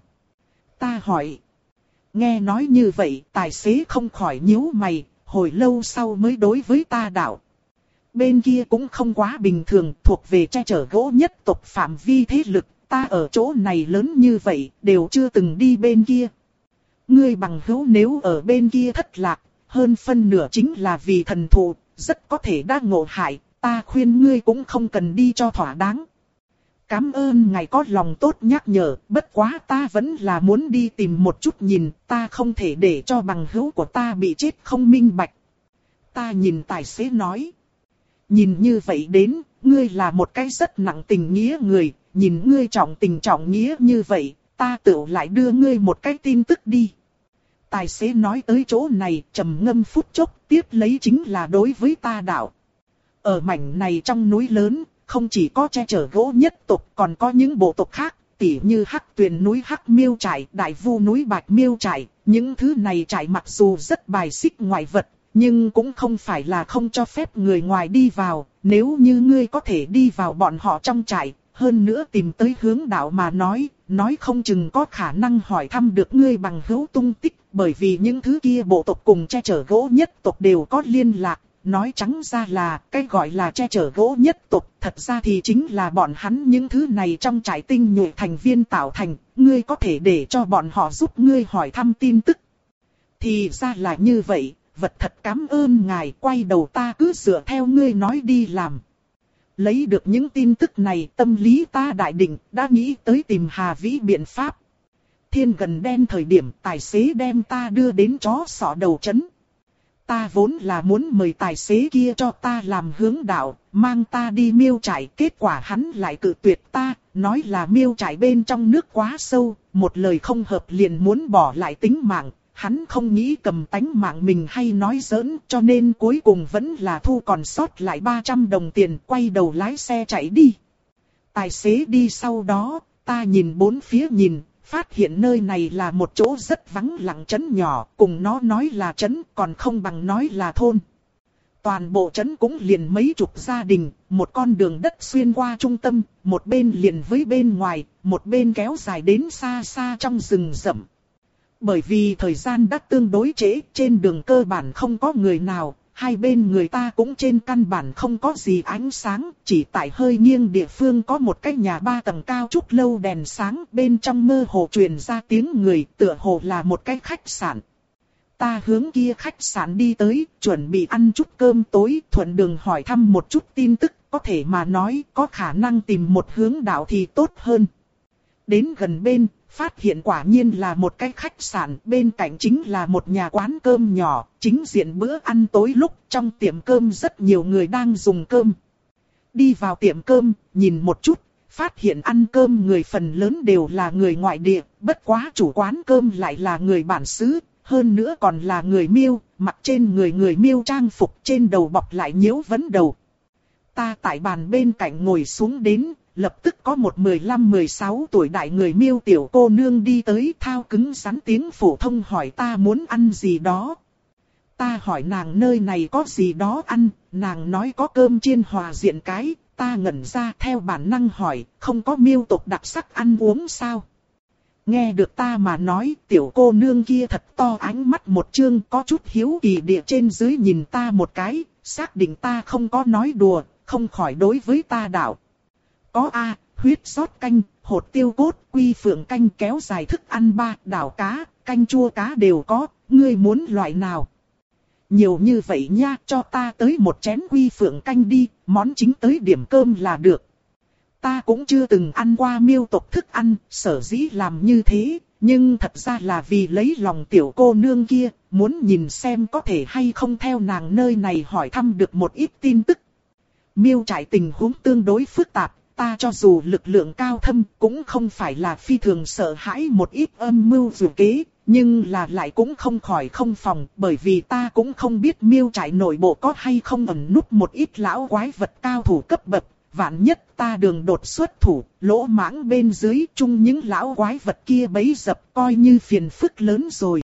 Ta hỏi. Nghe nói như vậy, tài xế không khỏi nhíu mày, hồi lâu sau mới đối với ta đạo. Bên kia cũng không quá bình thường, thuộc về che chở gỗ nhất tộc phạm vi thế lực, ta ở chỗ này lớn như vậy, đều chưa từng đi bên kia. Ngươi bằng hữu nếu ở bên kia thất lạc, hơn phân nửa chính là vì thần thụ, rất có thể đã ngộ hại, ta khuyên ngươi cũng không cần đi cho thỏa đáng. Cảm ơn ngài có lòng tốt nhắc nhở, bất quá ta vẫn là muốn đi tìm một chút nhìn, ta không thể để cho bằng hữu của ta bị chết không minh bạch. Ta nhìn tài xế nói. Nhìn như vậy đến, ngươi là một cái rất nặng tình nghĩa người, nhìn ngươi trọng tình trọng nghĩa như vậy, ta tự lại đưa ngươi một cái tin tức đi. Tài xế nói tới chỗ này, trầm ngâm phút chốc, tiếp lấy chính là đối với ta đạo. Ở mảnh này trong núi lớn, không chỉ có che chở gỗ nhất tộc, còn có những bộ tộc khác, tỉ như Hắc Tuyền núi Hắc Miêu Trải, Đại Vu núi Bạch Miêu Trải, những thứ này trải mặc dù rất bài xích ngoại vật, nhưng cũng không phải là không cho phép người ngoài đi vào, nếu như ngươi có thể đi vào bọn họ trong trại, hơn nữa tìm tới hướng đạo mà nói, nói không chừng có khả năng hỏi thăm được ngươi bằng hữu tung tích, bởi vì những thứ kia bộ tộc cùng che chở gỗ nhất tộc đều có liên lạc. Nói trắng ra là, cái gọi là che chở gỗ nhất tộc, thật ra thì chính là bọn hắn những thứ này trong trại tinh nhuệ thành viên tạo thành, ngươi có thể để cho bọn họ giúp ngươi hỏi thăm tin tức. Thì ra là như vậy, vật thật cảm ơn ngài, quay đầu ta cứ dựa theo ngươi nói đi làm. Lấy được những tin tức này, tâm lý ta đại định, đã nghĩ tới tìm Hà Vĩ biện pháp. Thiên gần đen thời điểm, tài xế đem ta đưa đến chó sọ đầu trấn. Ta vốn là muốn mời tài xế kia cho ta làm hướng đạo, mang ta đi miêu trại, kết quả hắn lại cự tuyệt ta, nói là miêu trại bên trong nước quá sâu, một lời không hợp liền muốn bỏ lại tính mạng, hắn không nghĩ cầm tánh mạng mình hay nói giỡn, cho nên cuối cùng vẫn là thu còn sót lại ba trăm đồng tiền, quay đầu lái xe chạy đi. Tài xế đi sau đó, ta nhìn bốn phía nhìn. Phát hiện nơi này là một chỗ rất vắng lặng trấn nhỏ, cùng nó nói là trấn còn không bằng nói là thôn. Toàn bộ trấn cũng liền mấy chục gia đình, một con đường đất xuyên qua trung tâm, một bên liền với bên ngoài, một bên kéo dài đến xa xa trong rừng rậm. Bởi vì thời gian đã tương đối trễ, trên đường cơ bản không có người nào, hai bên người ta cũng trên căn bản không có gì ánh sáng, chỉ tại hơi nghiêng địa phương có một cái nhà ba tầng cao chút lâu đèn sáng, bên trong mơ hồ truyền ra tiếng người, tựa hồ là một cái khách sạn. Ta hướng kia khách sạn đi tới, chuẩn bị ăn chút cơm tối, thuận đường hỏi thăm một chút tin tức, có thể mà nói có khả năng tìm một hướng đạo thì tốt hơn. Đến gần bên, phát hiện quả nhiên là một cái khách sạn, bên cạnh chính là một nhà quán cơm nhỏ, chính diện bữa ăn tối lúc trong tiệm cơm rất nhiều người đang dùng cơm. Đi vào tiệm cơm, nhìn một chút, phát hiện ăn cơm người phần lớn đều là người ngoại địa, bất quá chủ quán cơm lại là người bản xứ, hơn nữa còn là người Miêu, mặc trên người người Miêu trang phục, trên đầu bọc lại nhiễu vấn đầu. Ta tại bàn bên cạnh ngồi xuống đến, lập tức có một mười lăm mười sáu tuổi đại người Miêu tiểu cô nương đi tới, thao cứng rắn tiếng phổ thông hỏi ta muốn ăn gì đó. Ta hỏi nàng nơi này có gì đó ăn, nàng nói có cơm chiên hòa diện cái, ta ngẩn ra theo bản năng hỏi, không có Miêu tộc đặc sắc ăn uống sao? Nghe được ta mà nói, tiểu cô nương kia thật to ánh mắt một trương, có chút hiếu kỳ địa trên dưới nhìn ta một cái, xác định ta không có nói đùa, không khỏi đối với ta đạo. Có a, huyết sót canh, hột tiêu cốt, quy phượng canh kéo dài thức ăn ba, đảo cá, canh chua cá đều có, ngươi muốn loại nào? Nhiều như vậy nha, cho ta tới một chén quy phượng canh đi, món chính tới điểm cơm là được. Ta cũng chưa từng ăn qua Miêu tộc thức ăn, sở dĩ làm như thế, nhưng thật ra là vì lấy lòng tiểu cô nương kia, muốn nhìn xem có thể hay không theo nàng nơi này hỏi thăm được một ít tin tức. Miêu trại tình huống tương đối phức tạp, ta cho dù lực lượng cao thâm cũng không phải là phi thường sợ hãi một ít âm mưu dù kế, nhưng là lại cũng không khỏi không phòng, bởi vì ta cũng không biết Miêu trại nội bộ có hay không ẩn núp một ít lão quái vật cao thủ cấp bậc. Vạn nhất ta đường đột xuất thủ, lỗ mãng bên dưới chung những lão quái vật kia bấy dập coi như phiền phức lớn rồi.